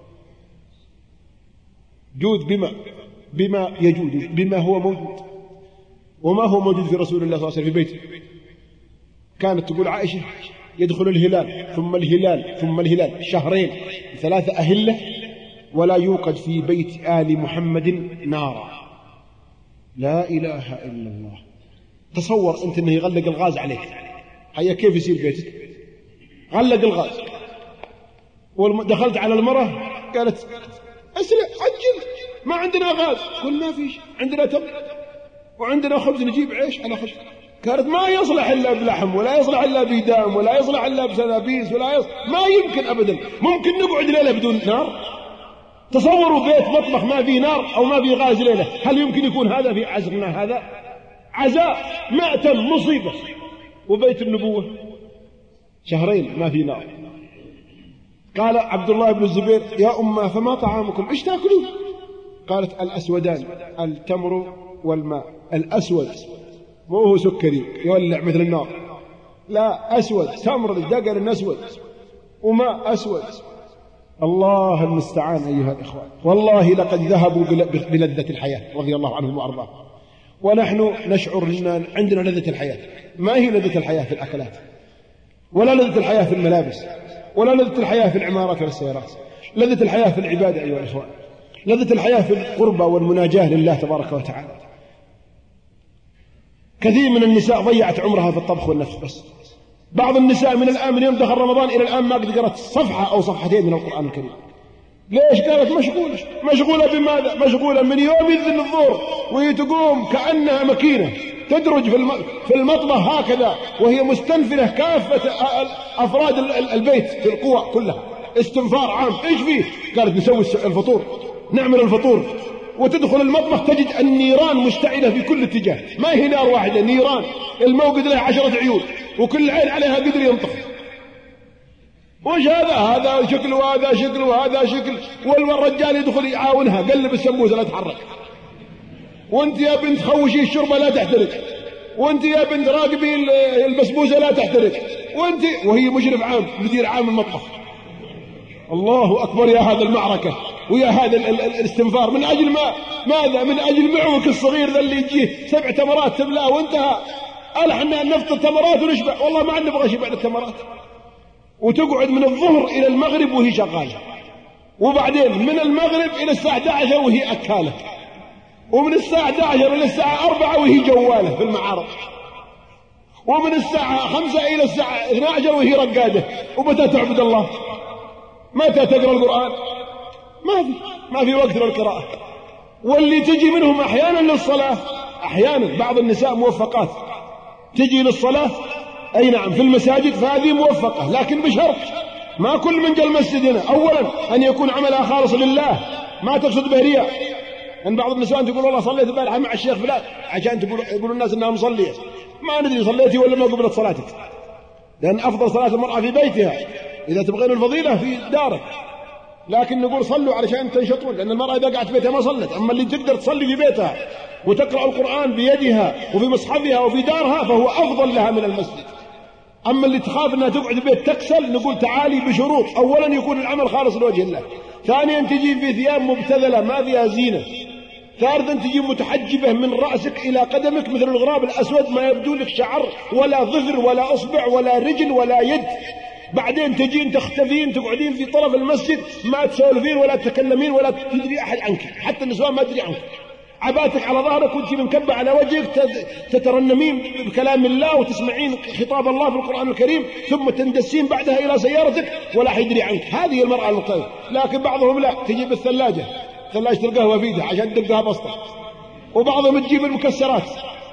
جود بما يجود، بما هو موجود. وما هو موجود في رسول الله صلى الله عليه وسلم في بيته. كانت تقول عائشة: يدخل الهلال ثم الهلال ثم الهلال، شهرين 3 أهلة، ولا يوقد في بيت آل محمد نارا. لا إله إلا الله. تصور أنت أنه يغلق الغاز عليك، هيا كيف يصير بيتك؟ غلق الغاز. ودخلت على المرأة قالت: أسرع عجل، ما عندنا غاز. قل: ما فيش، عندنا تمر وعندنا خبز، نجيب عيش على خبز. قالت: ما يصلح إلا بلحم، ولا يصلح إلا بدام، ولا يصلح إلا بسنابيس، ما يمكن أبدا. ممكن نقعد ليلة بدون نار؟ تصوروا بيت مطبخ ما فيه نار أو ما فيه غاز ليلة، هل يمكن يكون هذا في عصرنا هذا؟ عزاء، مأتم، مصيبة. وبيت النبوة شهرين ما في نار. قال عبد الله بن الزبير: يا أمه فما طعامكم؟ إيش تأكلون؟ قالت: الأسودان، التمر والماء. الأسود مو هو سكري يولع مثل النار، لا، أسود، تمر الدقل أسود وماء أسود. الله المستعان أيها الإخوان. والله لقد ذهبوا بلذة الحياة رضي الله عنهم وأرضاهم، ونحن نشعر أن عندنا لذة الحياة. ما هي لذة الحياة في الأكلات، ولا لذة الحياة في الملابس، ولا لذة الحياة في العمارات والسيارات. لذة الحياة في العبادة أيها الإخوان، لذة الحياة في القربة والمناجاة لله تبارك وتعالى. كثير من النساء ضيعت عمرها في الطبخ والنفخ بس. بعض النساء من الآن، من يوم دخل رمضان إلى الآن، ما قد قرأت صفحة أو صفحتين من القرآن الكريم. ليش؟ قالت مشغولة بماذا؟ مشغولة من يوم يذن الظهر وهي تقوم كأنها مكينة تدرج في المطبخ هكذا، وهي مستنفرة كافة أفراد البيت في القوى كلها، استنفار عام. إيش فيه؟ قالت نسوي الفطور، نعمل الفطور. وتدخل المطبخ تجد النيران مشتعلة في كل اتجاه، ما هي نار واحدة، نيران، الموقد له 10 عيون، وكل عين عليها قدر ينطق. وش هذا شكل، وهذا شكل، وهذا شكل. والرجال يدخل يعاونها: قلب السموسة لا تحرك، وانت يا بنت خوشي الشربة لا تحترق، وانت يا بنت راقبي البسبوسة لا تحترق، وهي مشرف عام، مدير عام المطبخ. الله أكبر يا هذا المعركة ويا هذا الاستنفار. من أجل ماذا؟ من أجل معوك الصغير ذا اللي يجيه 7 تمرات تبلاه وانتهى. احنا نفطر تمرات ونشبع، والله ما نبغى شبع التمرات. وتقعد من الظهر إلى المغرب وهي شغالة، وبعدين من المغرب إلى الساعة 11 وهي أكالة، ومن الساعة 11 إلى الساعة 4 وهي جوالة في المعارض، ومن الساعة 5 إلى الساعة 12 وهي رقادة. ومتى تعبد الله؟ متى تقرأ القرآن؟ ما في وقت للقراءة. واللي تجي منهم أحيانا للصلاة، أحيانا بعض النساء موفقات تجي للصلاة، أي نعم، في المساجد، فهذه موفقة، لكن بشرط ما كل من جاء المسجد هنا أولا أن يكون عملها خالص لله، ما تقصد به رياء. أن بعض النساء تقول والله صليت البارحة مع الشيخ فلان عشان يقولوا الناس أنها مصلية. ما ندري صليتي ولا ما قبلت صلاتك، لأن أفضل صلاة المرأة في بيتها إذا تبغين الفضيلة في دارك. لكن نقول صلوا علشان تنشطون، لأن المرأة إذا قعدت في بيتها ما صلت. أما اللي تقدر تصلي في بيتها وتقرأ القرآن بيدها وفي مصحفها وفي دارها فهو أفضل لها من المسجد. أما اللي تخاف أنها تقعد في البيت تكسل، نقول تعالي بشروط: أولا يكون العمل خالص لوجه الله، ثانيا تجي في ثياب مبتذلة ما فيها زينة، ثالثا تجي متحجبة من رأسك إلى قدمك مثل الغراب الأسود، ما يبدو لك شعر ولا ظفر ولا أصبع ولا رجل ولا يد. بعدين تجين تختفين تقعدين في طرف المسجد، ما تسولفين ولا تتكلمين ولا تدري أحد عنك، حتى النسوان ما تدري عنك. عباتك على ظهرك وانت منكبة على وجهك، تترنمين بكلام الله وتسمعين خطاب الله في القرآن الكريم، ثم تندسين بعدها إلى سيارتك ولا حيدري عنك. هذه المرأة المقتدرة. لكن بعضهم لا، تجيب الثلاجة، ثلاجة القهوة في ايدها عشان تلقاها بسطة، وبعضهم تجيب المكسرات،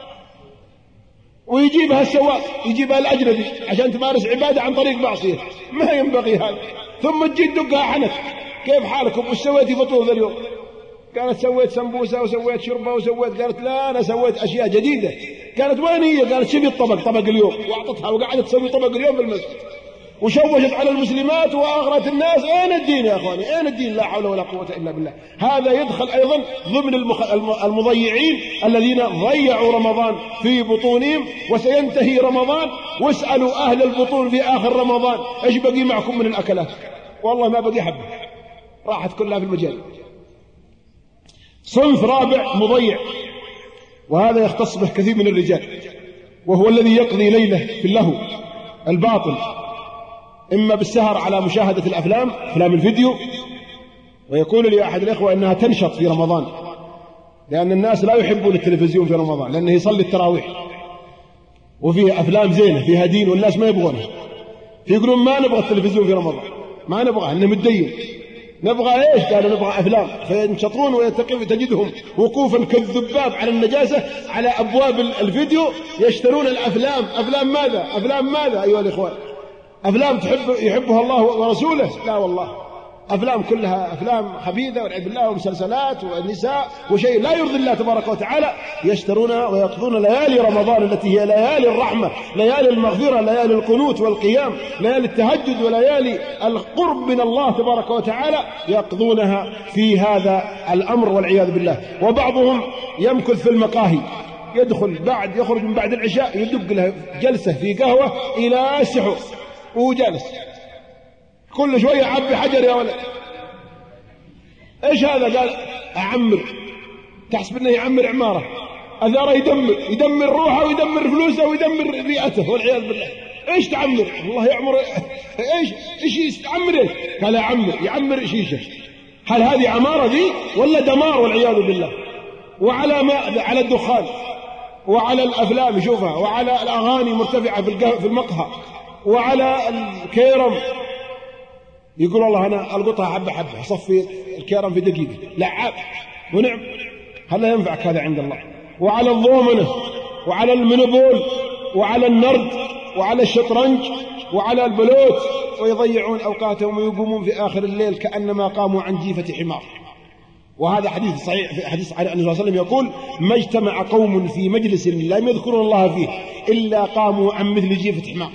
ويجيبها السواق، يجيبها الأجنبي عشان تمارس عبادة عن طريق معصية. ما ينبغي هذا. ثم تجي تدقها عنك: كيف حالكم؟ وش سويتي فطور ذا اليوم؟ قالت سويت سمبوسة وسويت شربة وسويت. قالت لا أنا سويت أشياء جديدة. قالت وين هي؟ قالت شبي الطبق، طبق اليوم. وأعطتها وقعدت تسوي طبق اليوم في المسجد، وشوشت على المسلمات وأغرت الناس. أين الدين يا أخواني؟ أين الدين؟ لا حول ولا قوة إلا بالله. هذا يدخل أيضا ضمن المضيعين الذين ضيعوا رمضان في بطونهم، وسينتهي رمضان واسألوا أهل البطون في آخر رمضان إيش بقي معكم من الأكلات؟ والله ما بقي حبة، راحت كلها في المجال. صنف رابع مضيع، وهذا يختص به كثير من الرجال، وهو الذي يقضي ليلة في اللهو الباطل، إما بالسهر على مشاهدة الأفلام، أفلام الفيديو. ويقول لي أحد الإخوة أنها تنشط في رمضان، لأن الناس لا يحبون التلفزيون في رمضان، لأنه يصلي التراويح وفيها أفلام زينة فيها دين والناس ما يبغونها، فيقولون ما نبغى التلفزيون في رمضان، ما نبغى، إنه متدين، نبغى إيش؟ قالوا نبغى أفلام. فينشطون وتجدهم وقوفا كالذباب على النجاسة على أبواب الفيديو يشترون الأفلام. أفلام ماذا؟ أفلام ماذا أيها الإخوان؟ أفلام يحبها الله ورسوله؟ لا والله، أفلام كلها أفلام خبيثة والعياذ بالله، ومسلسلات والنساء وشيء لا يرضي الله تبارك وتعالى. يشترون ويقضون ليالي رمضان التي هي ليالي الرحمة، ليالي المغفرة، ليالي القنوت والقيام، ليالي التهجد، وليالي القرب من الله تبارك وتعالى، يقضونها في هذا الأمر والعياذ بالله. وبعضهم يمكث في المقاهي، يخرج من بعد العشاء يدق له جلسة في قهوة إلى السحور وجالس كل شوية عبي حجر يا ولد. ايش هذا؟ قال أعمر. تحسب انه يعمر عمارة، أثاره يدمر روحه ويدمر فلوسه ويدمر رئته والعياذ بالله. ايش تعمر؟ الله يعمر. ايش تعمر؟ ايش؟ قال يعمر شيشة. هل هذه عمارة ذي ولا دمار والعياذ بالله؟ وعلى ما على الدخان وعلى الأفلام يشوفها، وعلى الأغاني مرتفعة في المقهى، وعلى الكيرم. يقول والله أنا ألقطها حبة حبة، أصفي الكيرم في دقيقة. لعاب ونعم، هل لا ينفعك هذا عند الله؟ وعلى الضومنة وعلى المنبول وعلى النرد وعلى الشطرنج وعلى البلوت، ويضيعون أوقاتهم ويقومون في آخر الليل كأنما قاموا عن جيفة حمار. وهذا حديث صحيح، في حديث عن النبي صلى الله عليه وسلم يقول: ما اجتمع قوم في مجلس لم يذكرون الله فيه إلا قاموا عن مثل جيفة حمار.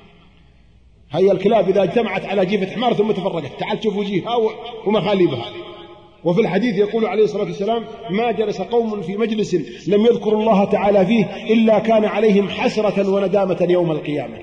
هي الكلاب إذا اجتمعت على جيفة حمار ثم تفرقت، تعال شوف وجيهها ومخالبها. وفي الحديث يقول عليه الصلاة والسلام: ما جلس قوم في مجلس لم يذكروا الله تعالى فيه إلا كان عليهم حسرة وندامة يوم القيامة.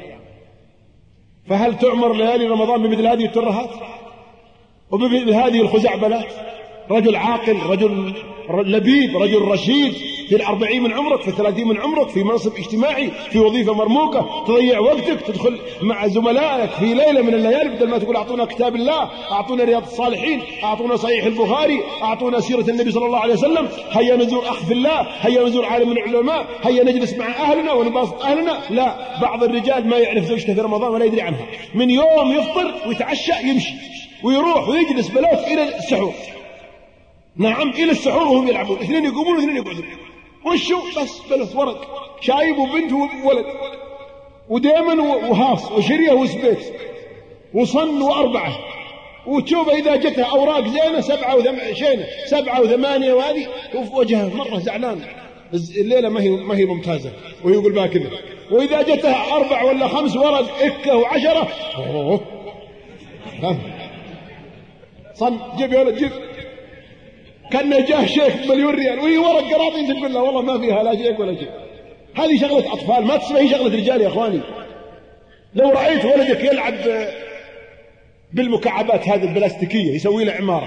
فهل تعمر ليالي رمضان بمثل هذه الترهات وبمثل هذه الخزعبلات؟ رجل عاقل، رجل لبيب، رجل رشيد، في 40 من عمرك، في 30 من عمرك، في منصب اجتماعي، في وظيفة مرموقة، تضيع وقتك، تدخل مع زملائك في ليلة من الليالي بدل ما تقول أعطونا كتاب الله، أعطونا رياض الصالحين، أعطونا صحيح البخاري، أعطونا سيرة النبي صلى الله عليه وسلم، هيا نزور أخ في الله، هيا نزور عالم من العلماء، هيا نجلس مع أهلنا ونباسط أهلنا. لا، بعض الرجال ما يعرف زوجته في رمضان ولا يدري عنها، من يوم يفطر ويتعشى يمشي ويروح ويجلس بلوت إلى السحور. نعم، إلى السحور وهم يلعبون، اثنين يقومون واثنين يقعدون. وشو؟ بس بلس ورق، شايب وبنت وولد وديمن وهاص وشريه وسبيت وصن وأربعة، وتشوفه إذا جتها أوراق زينة 7 و8 وهذه وفي وجهه مرة زعلان، الليلة ما هي ممتازة وهي يقول بها كذا. وإذا جتها 4 ولا 5 ورق إكة و10 صن، جيب يا ولد جيب، كان جاه شيخ ب1,000,000 ريال وهي ورق قراطين تقول له والله ما فيها لا شيء ولا شيء. هذه شغلة أطفال، ما تسمى هي شغلة رجال يا أخواني. لو رأيت ولدك يلعب بالمكعبات هذه البلاستيكية يسوي له عمارة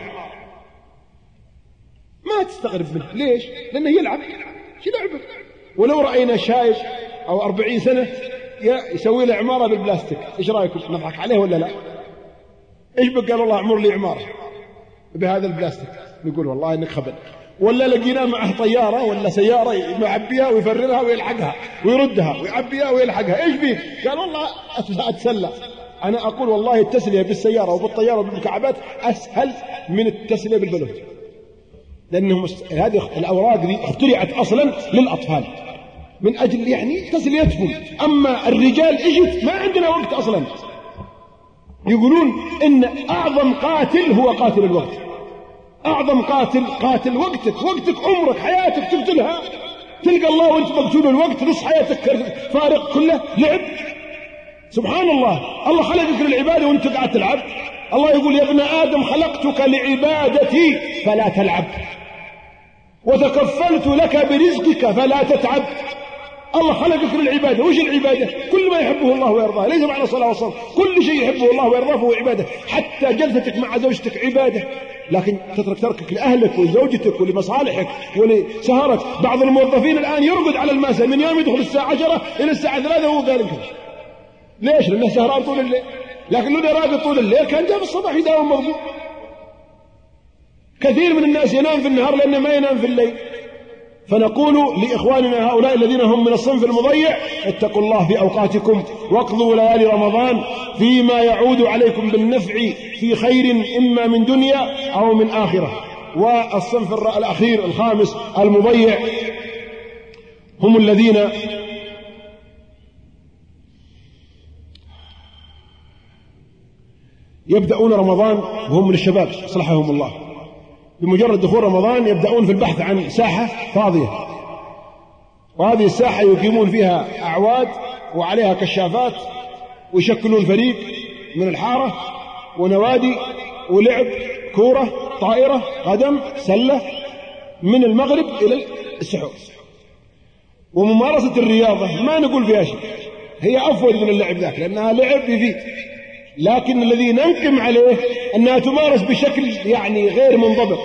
ما تستغرب منه. ليش؟ لأنه يلعب شو لعبه. ولو رأينا شايب أو 40 سنة يسوي له عمارة بالبلاستيك، إيش رأيكم؟ نضحك عليه ولا لا؟ إيش بقى؟ قال الله أعمر لي عمارة بهذا البلاستيك، نقول والله إنك خبل. ولا لقينا معه طيارة ولا سيارة يعبيها ويفررها ويلحقها ويردها ويعبيها ويلحقها، إيش فيه؟ قال والله أتسلى. أنا أقول والله التسلية بالسيارة وبالطيارة وبالمكعبات أسهل من التسلية بالبلوت، لأنه هذه الأوراق دي اخترعت أصلا للأطفال من أجل يعني تسليتهم. أما الرجال إجت ما عندنا وقت أصلا. يقولون إن أعظم قاتل هو قاتل الوقت. أعظم قاتل وقتك عمرك حياتك تقتلها، تلقى الله وانت مقتول الوقت، نص حياتك فارغ كله لعب. سبحان الله، الله خلقك للعبادة وانت قاعد تلعب. الله يقول: يا ابن آدم خلقتك لعبادتي فلا تلعب، وتكفلت لك برزقك فلا تتعب. الله خلقك للعبادة. وش العبادة؟ كل ما يحبه الله ويرضاه، ليس معنى الصلاة والصوم، كل شيء يحبه الله ويرضاه فهو عبادة. حتى جلستك مع زوجتك عبادة، لكن تركك لأهلك ولزوجتك ولمصالحك ولسهرك. بعض الموظفين الآن يرقد على الماسة من يوم يدخل الساعة 10 إلى الساعة 3 وهو قال كذا. ليش؟ لأنه سهران طول الليل. لكن لو راقد طول الليل كان جاء في الصباح يداوم مضبوط. كثير من الناس ينام في النهار لأنه ما ينام في الليل. فنقول لإخواننا هؤلاء الذين هم من الصنف المضيع: اتقوا الله في أوقاتكم، واقضوا ليالي رمضان فيما يعود عليكم بالنفع في خير إما من دنيا أو من آخرة. والصنف الأخير الخامس المضيع هم الذين يبدأون رمضان وهم من الشباب صلحهم الله، بمجرد دخول رمضان يبدأون في البحث عن ساحة فاضية، وهذه الساحة يقيمون فيها أعواد وعليها كشافات، ويشكلون فريق من الحارة ونوادي ولعب كورة طائرة قدم سلة من المغرب إلى السحور. وممارسة الرياضة ما نقول فيها شيء، هي أفضل من اللعب ذاك لأنها لعب يفيد، لكن الذي ننقم عليه أنها تمارس بشكل يعني غير منضبط،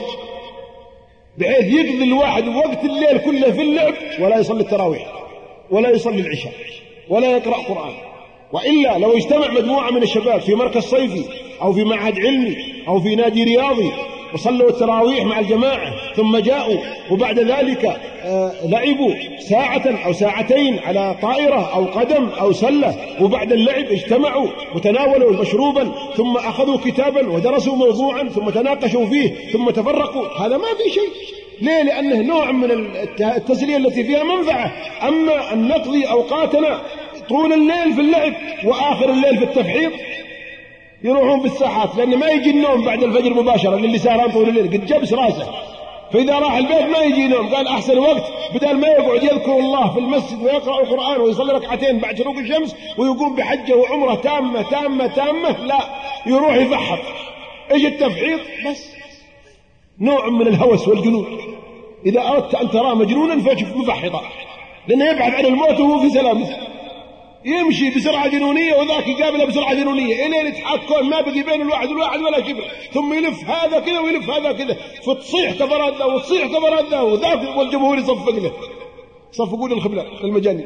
بحيث يقضي الواحد وقت الليل كله في اللعب ولا يصلي التراويح ولا يصلي العشاء ولا يقرأ قرآن. وإلا لو اجتمع مجموعة من الشباب في مركز صيفي أو في معهد علمي أو في نادي رياضي وصلوا التراويح مع الجماعة ثم جاءوا وبعد ذلك لعبوا ساعة أو ساعتين على طائرة أو قدم أو سلة، وبعد اللعب اجتمعوا وتناولوا مشروبا ثم أخذوا كتابا ودرسوا موضوعا ثم تناقشوا فيه ثم تفرقوا، هذا ما في شيء. ليه؟ لأنه نوع من التسلية التي فيها منفعة. أما أن نقضي أوقاتنا طول الليل في اللعب وآخر الليل في التفحيط، يروحون بالساحات لأنه ما يجي النوم بعد الفجر مباشرة للي سهران طول الليل قد جبس راسه، فإذا راح البيت ما يجي نوم. قال أحسن وقت بدل ما يقعد يذكر الله في المسجد ويقرأ القرآن ويصلي ركعتين بعد شروق الشمس ويقوم بحجة وعمرة تامة تامة تامة، لا، يروح يفحط. إيش التفحيط؟ بس نوع من الهوس والجنون. إذا أردت أن تراه مجنونا فشوف مفحطا، لأنه يبحث عن الموت وهو في سلامه، يمشي بسرعة جنونية وذاك يقابله بسرعة جنونية إلين يتحكون ما بقي بين الواحد ولا شبر، ثم يلف هذا كذا ويلف هذا كذا، فتصيح كبرات ذا وتصيح كبرات ذا وذاك والجمهور يصفق له، صفقوا له الخبلة المجانين.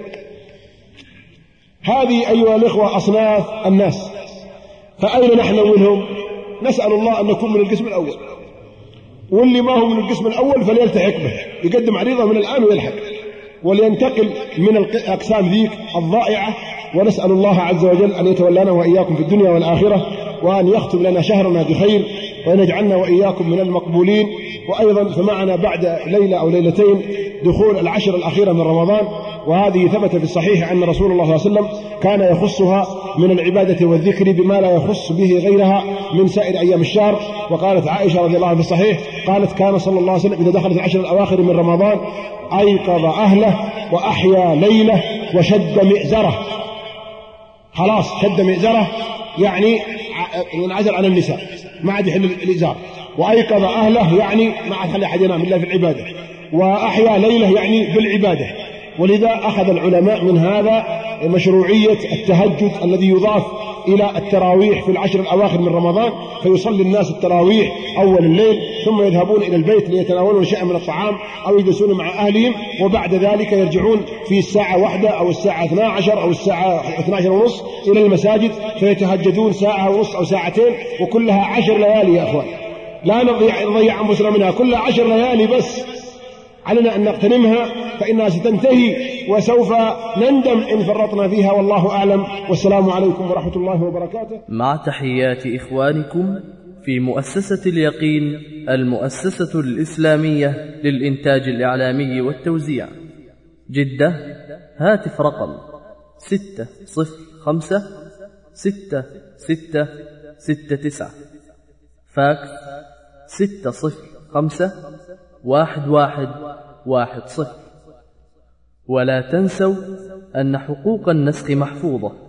هذه أيها الإخوة أصناف الناس، فأين نحن منهم؟ نسأل الله أن نكون من القسم الأول، واللي ما هو من القسم الأول فليلتحق به، يقدم عريضة من الآن ويلحق ولينتقل من الأقسام ذيك الضائعة. ونسأل الله عز وجل أن يتولانا وإياكم في الدنيا والآخرة، وأن يختم لنا شهرنا بخير، وأن يجعلنا وإياكم من المقبولين. وأيضا فمعنا بعد ليلة أو ليلتين دخول العشر الأخيرة من رمضان، وهذه ثبت في الصحيح أن رسول الله صلى الله عليه وسلم كان يخصها من العبادة والذكر بما لا يخص به غيرها من سائر أيام الشهر. وقالت عائشة رضي الله عنها في الصحيح قالت: كان صلى الله عليه وسلم إذا دخلت العشر الأواخر من رمضان أيقظ أهله وأحيا ليله وشد مئزره. خلاص شد مئزره يعني ينعزل عن النساء، ما عاد يحل الإزار. وأيقظ أهله يعني ما عاد خلي أحد ينام إلا في العبادة. وأحيا ليله يعني بالعبادة. ولذا أخذ العلماء من هذا مشروعية التهجد الذي يضاف إلى التراويح في العشر الأواخر من رمضان، فيصلي الناس التراويح أول الليل ثم يذهبون إلى البيت ليتناولون شيئا من الطعام أو يجلسون مع أهلهم، وبعد ذلك يرجعون في الساعة 1 أو الساعة 12 أو الساعة 12:30 إلى المساجد فيتهجدون ساعة ونص أو ساعتين، وكلها 10 ليالي يا أخوان، لا نضيع أنفسنا منها، كلها 10 ليالي بس علينا أن نغتنمها، فإنها ستنتهي وسوف نندم إن فرطنا فيها، والله أعلم. والسلام عليكم ورحمة الله وبركاته. مع تحيات إخوانكم في مؤسسة اليقين، المؤسسة الإسلامية للإنتاج الإعلامي والتوزيع، جدة. هاتف رقم 605-6669، فاكس 605-1110. ولا تنسوا أن حقوق النسخ محفوظة